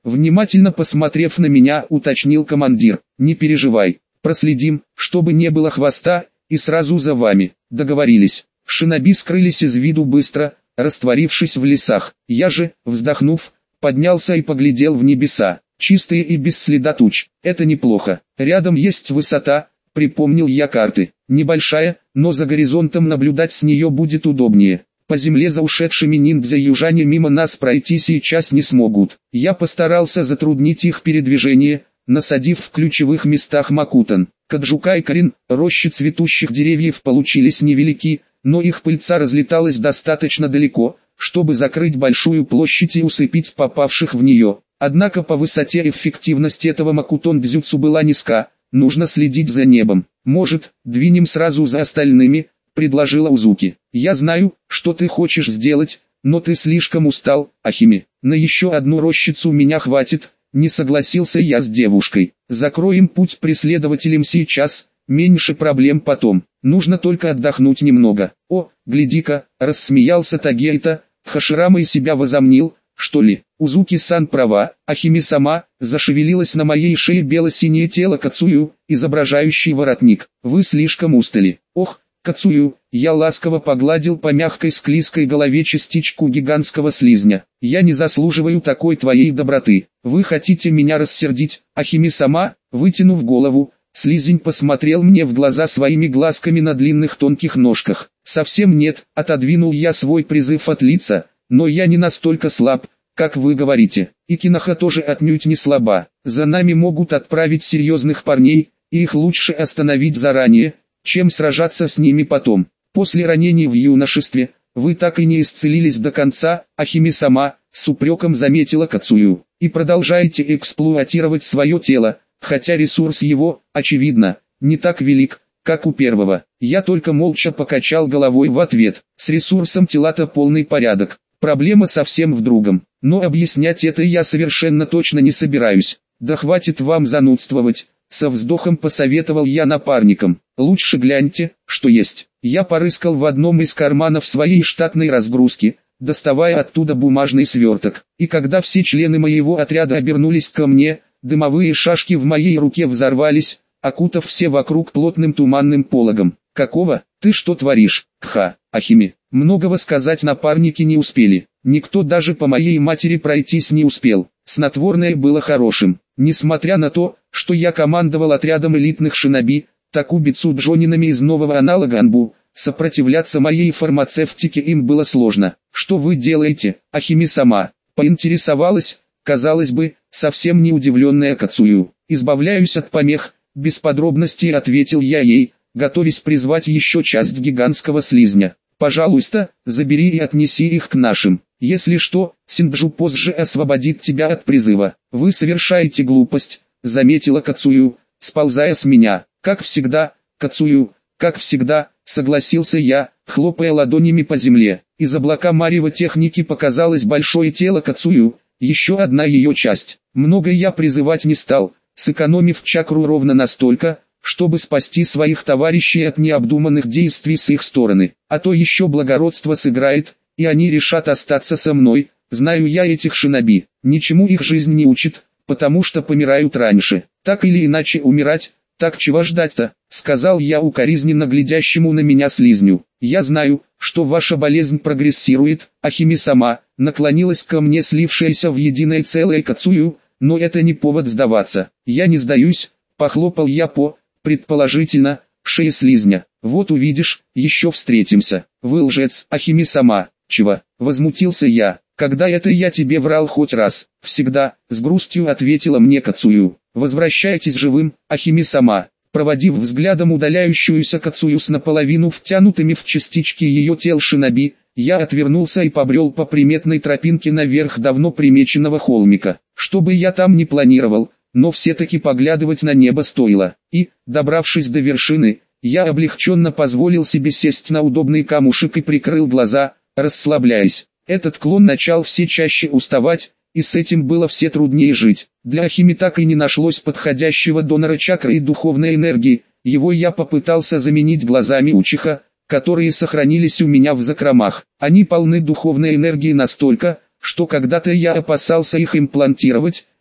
Внимательно посмотрев на меня, уточнил командир. Не переживай, проследим, чтобы не было хвоста, и сразу за вами. Договорились. Шиноби скрылись из виду быстро, растворившись в лесах. Я же, вздохнув, поднялся и поглядел в небеса. Чистые и без следа туч. Это неплохо. Рядом есть высота, припомнил я карты. Небольшая, но за горизонтом наблюдать с нее будет удобнее. По земле за ушедшими ниндзя-южане мимо нас пройти сейчас не смогут. Я постарался затруднить их передвижение, насадив в ключевых местах макутан. Каджука и корин, рощи цветущих деревьев получились невелики, но их пыльца разлеталась достаточно далеко, чтобы закрыть большую площадь и усыпить попавших в нее. Однако по высоте эффективность этого макутон-дзюцу была низка, нужно следить за небом. Может, двинем сразу за остальными, предложила Узуки. Я знаю, что ты хочешь сделать, но ты слишком устал, Ахиме. На еще одну рощицу меня хватит, не согласился я с девушкой. Закроем путь преследователям сейчас, меньше проблем потом. Нужно только отдохнуть немного. О, гляди-ка, рассмеялся Тагейта, Хаширама и себя возомнил, что ли. Узуки-сан права, Ахиме-сама, зашевелилось на моей шее бело-синее тело Кацую, изображающий воротник. Вы слишком устали. Ох, Кацую, я ласково погладил по мягкой склизкой голове частичку гигантского слизня. Я не заслуживаю такой твоей доброты. Вы хотите меня рассердить, Ахиме-сама, вытянув голову, слизень посмотрел мне в глаза своими глазками на длинных тонких ножках. Совсем нет, отодвинул я свой призыв от лица, но я не настолько слаб, как вы говорите. И Кинаха тоже отнюдь не слаба. За нами могут отправить серьезных парней, и их лучше остановить заранее, чем сражаться с ними потом. После ранений в юношестве, вы так и не исцелились до конца, Ахиме-сама, с упреком заметила Кацую, и продолжаете эксплуатировать свое тело, хотя ресурс его, очевидно, не так велик, как у первого. Я только молча покачал головой в ответ. С ресурсом тела-то полный порядок, проблема совсем в другом, но объяснять это я совершенно точно не собираюсь. Да хватит вам занудствовать. Со вздохом посоветовал я напарникам. Лучше гляньте, что есть. Я порыскал в одном из карманов своей штатной разгрузки, доставая оттуда бумажный сверток. И когда все члены моего отряда обернулись ко мне, дымовые шашки в моей руке взорвались, окутав все вокруг плотным туманным пологом. Какого? Ты что творишь? Кха, Ахиме. Многого сказать напарники не успели. Никто даже по моей матери пройтись не успел. Снотворное было хорошим. Несмотря на то, что я командовал отрядом элитных шиноби, Такубицу Джонинами из нового аналога Анбу, сопротивляться моей фармацевтике им было сложно. Что вы делаете, Ахиме-сама? Поинтересовалась, казалось бы, совсем не удивленная Кацую. Избавляюсь от помех, без подробностей ответил я ей, готовясь призвать еще часть гигантского слизня. Пожалуйста, забери и отнеси их к нашим. Если что, Синджу позже освободит тебя от призыва. Вы совершаете глупость, заметила Кацую, сползая с меня. Как всегда, Кацую, как всегда, согласился я, хлопая ладонями по земле. Из облака марева техники показалось большое тело Кацую, еще одна ее часть. Много я призывать не стал, сэкономив чакру ровно настолько, чтобы спасти своих товарищей от необдуманных действий с их стороны. А то еще благородство сыграет, и они решат остаться со мной. Знаю я этих шиноби, ничему их жизнь не учит, потому что помирают раньше. Так или иначе умирать, так чего ждать-то, сказал я укоризненно глядящему на меня слизню. Я знаю, что ваша болезнь прогрессирует, Ахиме-сама, наклонилась ко мне слившаяся в единое целое Кацую, но это не повод сдаваться. Я не сдаюсь, похлопал я по, предположительно, шее слизня. Вот увидишь, еще встретимся. Вы лжец, Ахиме-сама. Чего? Возмутился я. Когда это я тебе врал хоть раз? Всегда, с грустью ответила мне Кацую. Возвращайтесь живым, Ахиме-сама. Проводив взглядом удаляющуюся Кацую с наполовину втянутыми в частички ее тел шиноби, я отвернулся и побрел по приметной тропинке наверх давно примеченного холмика. Что бы я там ни планировал, но все-таки поглядывать на небо стоило. И, добравшись до вершины, я облегченно позволил себе сесть на удобный камушек и прикрыл глаза, расслабляясь. Этот клон начал все чаще уставать, и с этим было все труднее жить. Для Ахиме так и не нашлось подходящего донора чакры и духовной энергии, его я попытался заменить глазами Учиха, которые сохранились у меня в закромах. Они полны духовной энергии настолько, что когда-то я опасался их имплантировать,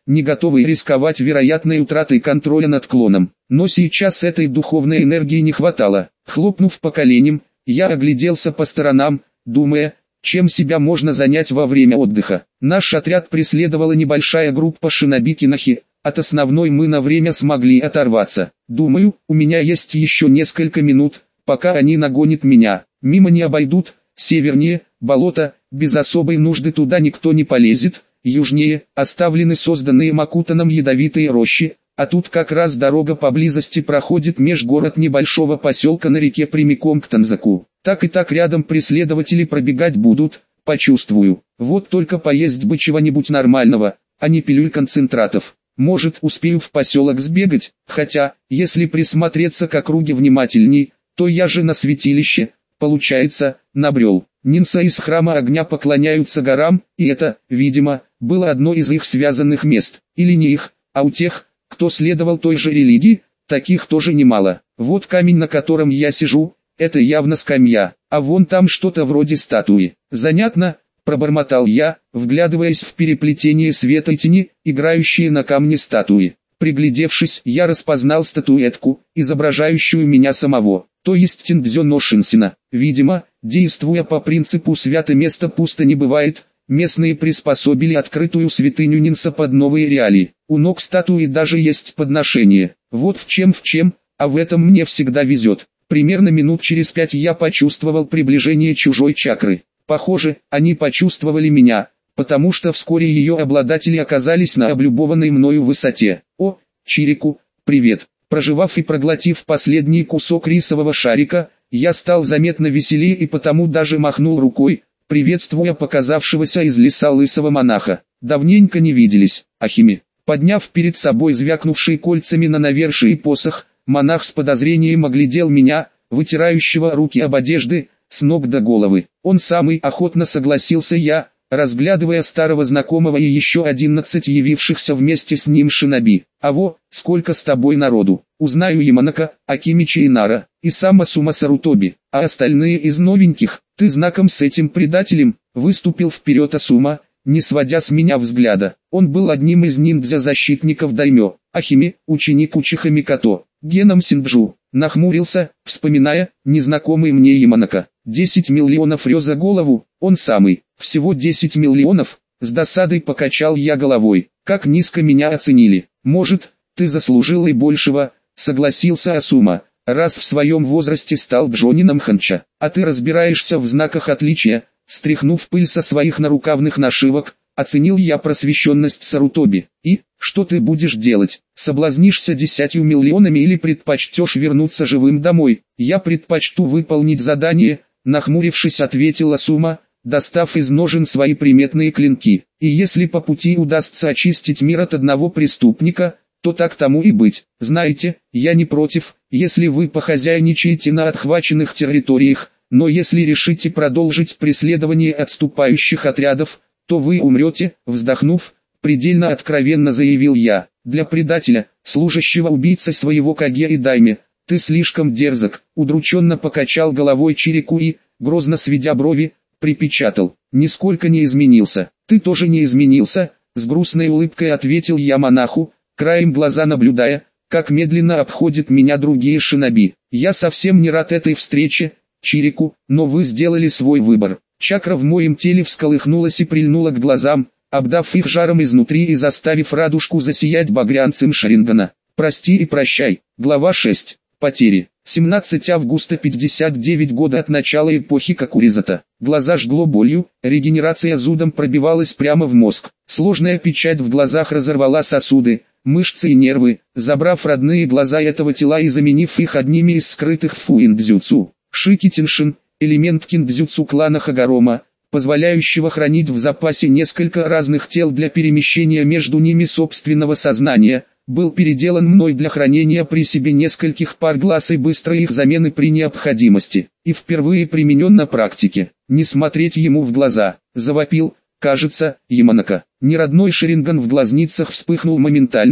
не готовые рисковать вероятной утратой контроля над клоном. Но сейчас этой духовной энергии не хватало. Хлопнув по коленям, я огляделся по сторонам, думая, чем себя можно занять во время отдыха. Наш отряд преследовала небольшая группа шиноби-кинохи, от основной мы на время смогли оторваться. Думаю, у меня есть еще несколько минут, пока они нагонят меня. Мимо не обойдут, севернее, болото, без особой нужды туда никто не полезет, южнее, оставлены созданные Макутаном ядовитые рощи, а тут как раз дорога поблизости проходит межгород небольшого поселка на реке прямиком к Танзаку. Так и так рядом преследователи пробегать будут, почувствую. Вот только поесть бы чего-нибудь нормального, а не пилюль концентратов. Может, успею в поселок сбегать, хотя, если присмотреться к округе внимательней, то я же на святилище, получается, набрел. Нинса из храма огня поклоняются горам, и это, видимо, было одно из их связанных мест. Или не их, а у тех, кто следовал той же религии, таких тоже немало. Вот камень, на котором я сижу, это явно скамья, а вон там что-то вроде статуи. Занятно, пробормотал я, вглядываясь в переплетение света и тени, играющие на камне статуи. Приглядевшись, я распознал статуэтку, изображающую меня самого, то есть Тиндзё но Шинсина. Видимо, действуя по принципу «свято место пусто не бывает», местные приспособили открытую святыню Нинса под новые реалии. У ног статуи даже есть подношение. Вот в чем в чем, а в этом мне всегда везет. Примерно минут через пять я почувствовал приближение чужой чакры. Похоже, они почувствовали меня, потому что вскоре ее обладатели оказались на облюбованной мною высоте. О, Чирику, привет! Прожевав и проглотив последний кусок рисового шарика, я стал заметно веселее и потому даже махнул рукой, приветствуя показавшегося из леса лысого монаха. Давненько не виделись, Ахими. Подняв перед собой звякнувший кольцами на навершие посох, монах с подозрением оглядел меня, вытирающего руки об одежды, с ног до головы. Он самый охотно согласился я, разглядывая старого знакомого и еще одиннадцать явившихся вместе с ним шиноби. А во, сколько с тобой народу. Узнаю Яманака, Акимича и Нара, и сам Асума Сарутоби, а остальные из новеньких. Ты знаком с этим предателем, выступил вперед Асума, не сводя с меня взгляда. Он был одним из ниндзя-защитников даймё. Ахими, ученик Учиха Микото, Геном Синджу, нахмурился, вспоминая незнакомый мне Яманака. десять миллионов рё за голову, он самый. Всего десять миллионов, с досадой покачал я головой. Как низко меня оценили. Может, ты заслужил и большего, согласился Асума, раз в своем возрасте стал Джонином Ханча. А ты разбираешься в знаках отличия. Стряхнув пыль со своих нарукавных нашивок, оценил я просвещенность Сарутоби. И, что ты будешь делать? Соблазнишься десятью миллионами или предпочтешь вернуться живым домой? Я предпочту выполнить задание, нахмурившись, ответил Асума, достав из ножен свои приметные клинки. И если по пути удастся очистить мир от одного преступника, то так тому и быть. Знаете, я не против, если вы похозяйничаете на отхваченных территориях, но если решите продолжить преследование отступающих отрядов, то вы умрете, вздохнув, предельно откровенно заявил я. Для предателя, служащего убийцей своего Каге и Дайме, ты слишком дерзок, удрученно покачал головой Чирику и, грозно сведя брови, припечатал. Нисколько не изменился. Ты тоже не изменился, с грустной улыбкой ответил я монаху, краем глаза наблюдая, как медленно обходят меня другие шиноби. Я совсем не рад этой встрече, Чирику, но вы сделали свой выбор. Чакра в моем теле всколыхнулась и прильнула к глазам, обдав их жаром изнутри и заставив радужку засиять багрянцем Шарингана. Прости и прощай. Глава шесть. Потери. семнадцатого августа пятьдесят девять года от начала эпохи Какуризата. Глаза жгло болью, регенерация зудом пробивалась прямо в мозг. Сложная печать в глазах разорвала сосуды, мышцы и нервы, забрав родные глаза этого тела и заменив их одними из скрытых в фуиндзюцу. Шики-теншин, элемент киндзюцу клана Хагарома, позволяющего хранить в запасе несколько разных тел для перемещения между ними собственного сознания, был переделан мной для хранения при себе нескольких пар глаз и быстрой их замены при необходимости, и впервые применен на практике. Не смотреть ему в глаза, завопил, кажется, Яманака. Неродной Шаринган в глазницах вспыхнул моментально,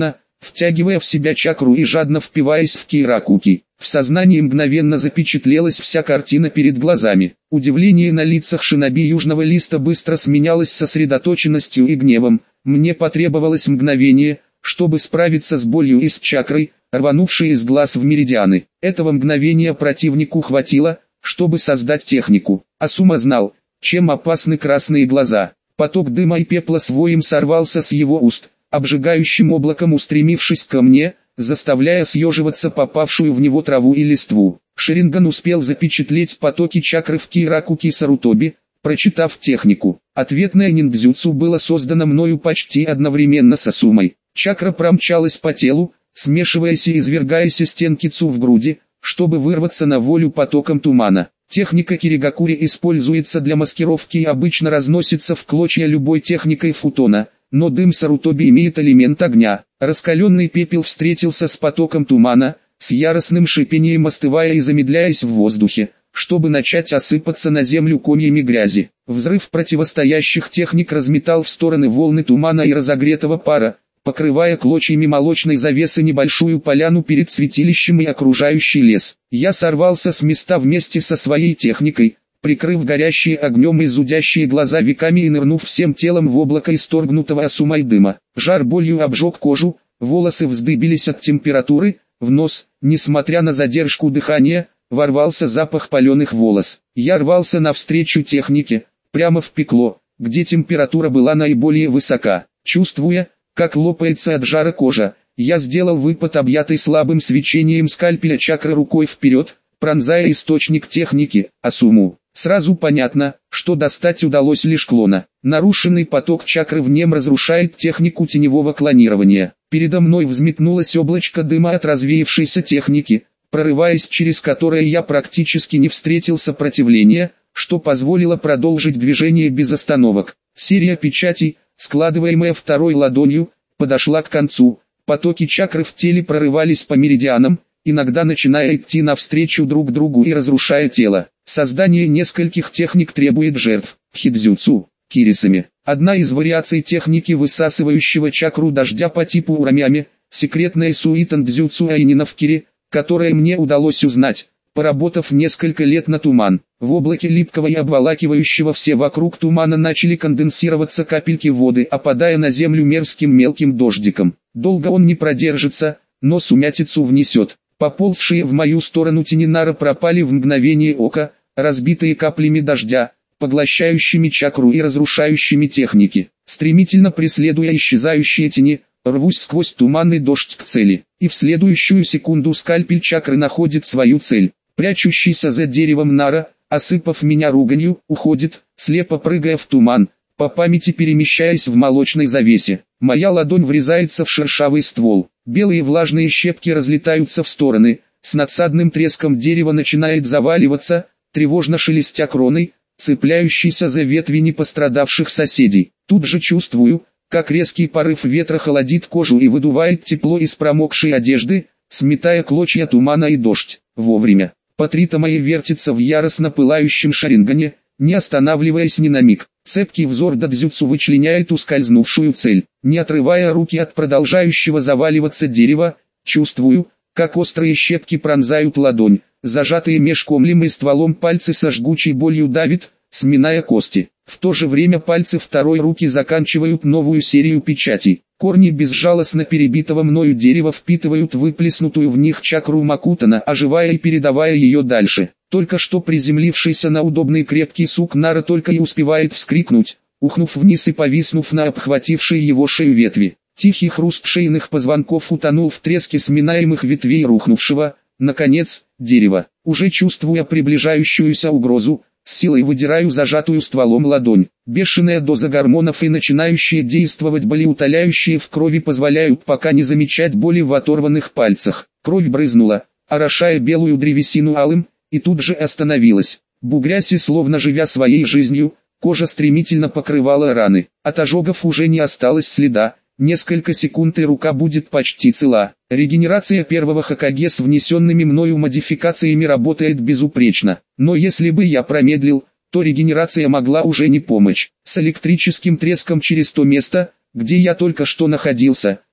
втягивая в себя чакру и жадно впиваясь в кейракуки. В сознании мгновенно запечатлелась вся картина перед глазами. Удивление на лицах шиноби Южного Листа быстро сменялось сосредоточенностью и гневом. Мне потребовалось мгновение, чтобы справиться с болью и с чакрой, рванувшей из глаз в меридианы. Этого мгновения противнику хватило, чтобы создать технику. Асума знал, чем опасны красные глаза. Поток дыма и пепла с воем сорвался с его уст, обжигающим облаком устремившись ко мне, заставляя съеживаться попавшую в него траву и листву. Шаринган успел запечатлеть потоки чакры в Кейракуки Сарутоби, прочитав технику. Ответное ниндзюцу было создано мною почти одновременно с Асумой. Чакра промчалась по телу, смешиваясь и извергаясь из тенкицу в груди, чтобы вырваться на волю потоком тумана. Техника киригакури используется для маскировки и обычно разносится в клочья любой техникой футона, но дым Сарутоби имеет элемент огня. Раскаленный пепел встретился с потоком тумана, с яростным шипением остывая и замедляясь в воздухе, чтобы начать осыпаться на землю комьями грязи. Взрыв противостоящих техник разметал в стороны волны тумана и разогретого пара, покрывая клочьями молочной завесы небольшую поляну перед святилищем и окружающий лес. Я сорвался с места вместе со своей техникой, прикрыв горящие огнем и зудящие глаза веками и нырнув всем телом в облако исторгнутого Асумой дыма. Жар болью обжег кожу, волосы вздыбились от температуры, в нос, несмотря на задержку дыхания, ворвался запах паленых волос. Я рвался навстречу технике, прямо в пекло, где температура была наиболее высока. Чувствуя, как лопается от жара кожа, я сделал выпад, объятый слабым свечением скальпеля чакры рукой вперед, пронзая источник техники, Асуму. Сразу понятно, что достать удалось лишь клона. Нарушенный поток чакры в нем разрушает технику теневого клонирования. Передо мной взметнулось облачко дыма от развеявшейся техники, прорываясь через которое я практически не встретил сопротивления, что позволило продолжить движение без остановок. Серия печатей, складываемая второй ладонью, подошла к концу. Потоки чакры в теле прорывались по меридианам, иногда начиная идти навстречу друг другу и разрушая тело. Создание нескольких техник требует жертв. Хидзюцу, кирисами. Одна из вариаций техники высасывающего чакру дождя по типу урамями, секретная суитан дзюцу айнина в кире, которое мне удалось узнать, поработав несколько лет на туман. В облаке липкого и обволакивающего все вокруг тумана начали конденсироваться капельки воды, опадая на землю мерзким мелким дождиком. Долго он не продержится, но сумятицу внесет. Поползшие в мою сторону тенинара пропали в мгновение ока, разбитые каплями дождя, поглощающими чакру и разрушающими техники. Стремительно преследуя исчезающие тени, рвусь сквозь туманный дождь к цели, и в следующую секунду скальпель чакры находит свою цель. Прячущийся за деревом нара, осыпав меня руганью, уходит, слепо прыгая в туман, по памяти перемещаясь в молочной завесе. Моя ладонь врезается в шершавый ствол, белые влажные щепки разлетаются в стороны, с надсадным треском дерево начинает заваливаться, тревожно шелестя кроной, цепляющейся за ветви непострадавших соседей. Тут же чувствую, как резкий порыв ветра холодит кожу и выдувает тепло из промокшей одежды, сметая клочья тумана и дождь. Вовремя. Патрита моя вертится в яростно пылающем шарингане, не останавливаясь ни на миг. Цепкий взор дадзюцу вычленяет ускользнувшую цель. Не отрывая руки от продолжающего заваливаться дерева, чувствую, как острые щепки пронзают ладонь, зажатые меж комлем и стволом пальцы со жгучей болью давит, сминая кости. В то же время пальцы второй руки заканчивают новую серию печатей. Корни безжалостно перебитого мною дерева впитывают выплеснутую в них чакру Макутана, оживая и передавая ее дальше. Только что приземлившийся на удобный крепкий сук нара только и успевает вскрикнуть, ухнув вниз и повиснув на обхватившие его шею ветви. Тихий хруст шейных позвонков утонул в треске сминаемых ветвей рухнувшего, наконец, дерева. Уже чувствуя приближающуюся угрозу, с силой выдираю зажатую стволом ладонь. Бешеная доза гормонов и начинающие действовать болеутоляющие в крови позволяют пока не замечать боли в оторванных пальцах. Кровь брызнула, орошая белую древесину алым, и тут же остановилась. Бугрясь и словно живя своей жизнью, кожа стремительно покрывала раны. От ожогов уже не осталось следа. Несколько секунд и рука будет почти цела. Регенерация первого Хокаге с внесенными мною модификациями работает безупречно. Но если бы я промедлил, то регенерация могла уже не помочь. С электрическим треском через то место, где я только что находился,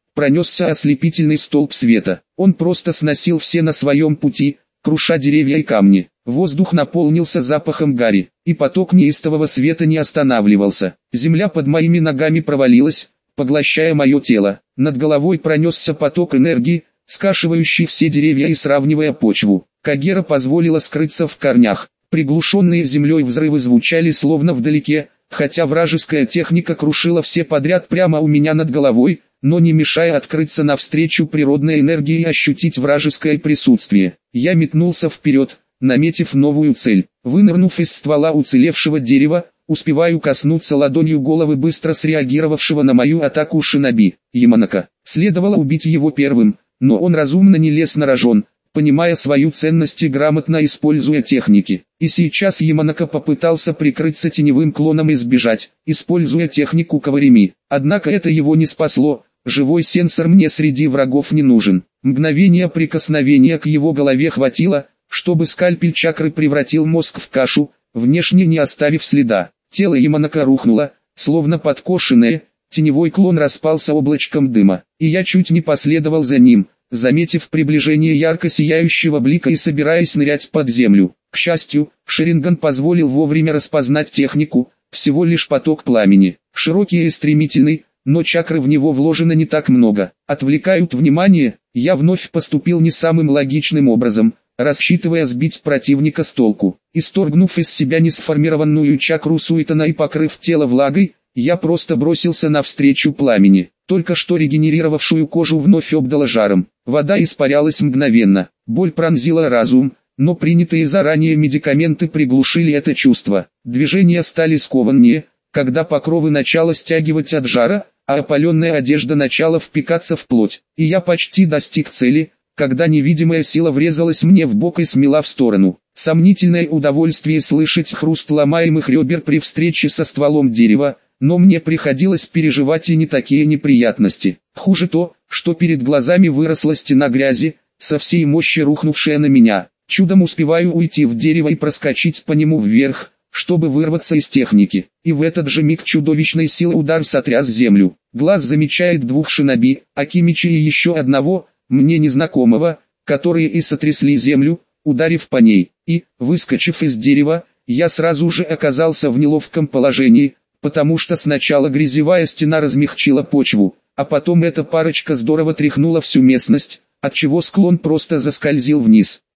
пронесся ослепительный столб света. Он просто сносил все на своем пути, круша деревья и камни. Воздух наполнился запахом гари, и поток неистового света не останавливался. Земля под моими ногами провалилась, поглощая мое тело. Над головой пронесся поток энергии, скашивающий все деревья и сравнивая почву. Кагера позволила скрыться в корнях. Приглушенные землей взрывы звучали словно вдалеке, хотя вражеская техника крушила все подряд прямо у меня над головой, но не мешая открыться навстречу природной энергии и ощутить вражеское присутствие. Я метнулся вперед, наметив новую цель. Вынырнув из ствола уцелевшего дерева, успеваю коснуться ладонью головы быстро среагировавшего на мою атаку шиноби, Яманака. Следовало убить его первым, но он разумно не лез на рожон, понимая свою ценность и грамотно используя техники. И сейчас Яманака попытался прикрыться теневым клоном и сбежать, используя технику Каварими. Однако это его не спасло, живой сенсор мне среди врагов не нужен. Мгновение прикосновения к его голове хватило, чтобы скальпель чакры превратил мозг в кашу, внешне не оставив следа. Тело Яманака рухнуло, словно подкошенное, теневой клон распался облачком дыма, и я чуть не последовал за ним, заметив приближение ярко сияющего блика и собираясь нырять под землю. К счастью, Шаринган позволил вовремя распознать технику, всего лишь поток пламени, широкий и стремительный, но чакры в него вложено не так много, отвлекают внимание. Я вновь поступил не самым логичным образом, рассчитывая сбить противника с толку. Исторгнув из себя несформированную чакру Суетана и покрыв тело влагой, я просто бросился навстречу пламени. Только что регенерировавшую кожу вновь обдало жаром. Вода испарялась мгновенно. Боль пронзила разум, но принятые заранее медикаменты приглушили это чувство. Движения стали скованнее, когда покровы начало стягивать от жара, а опаленная одежда начала впекаться в плоть. И я почти достиг цели, когда невидимая сила врезалась мне в бок и смела в сторону. Сомнительное удовольствие слышать хруст ломаемых ребер при встрече со стволом дерева, но мне приходилось переживать и не такие неприятности. Хуже то, что перед глазами выросла стена грязи, со всей мощи рухнувшая на меня. Чудом успеваю уйти в дерево и проскочить по нему вверх, чтобы вырваться из техники. И в этот же миг чудовищной силы удар сотряс землю. Глаз замечает двух шиноби, Акимичи и еще одного, мне незнакомого, которые и сотрясли землю, ударив по ней. И, выскочив из дерева, я сразу же оказался в неловком положении, потому что сначала грязевая стена размягчила почву, а потом эта парочка здорово тряхнула всю местность, отчего склон просто заскользил вниз.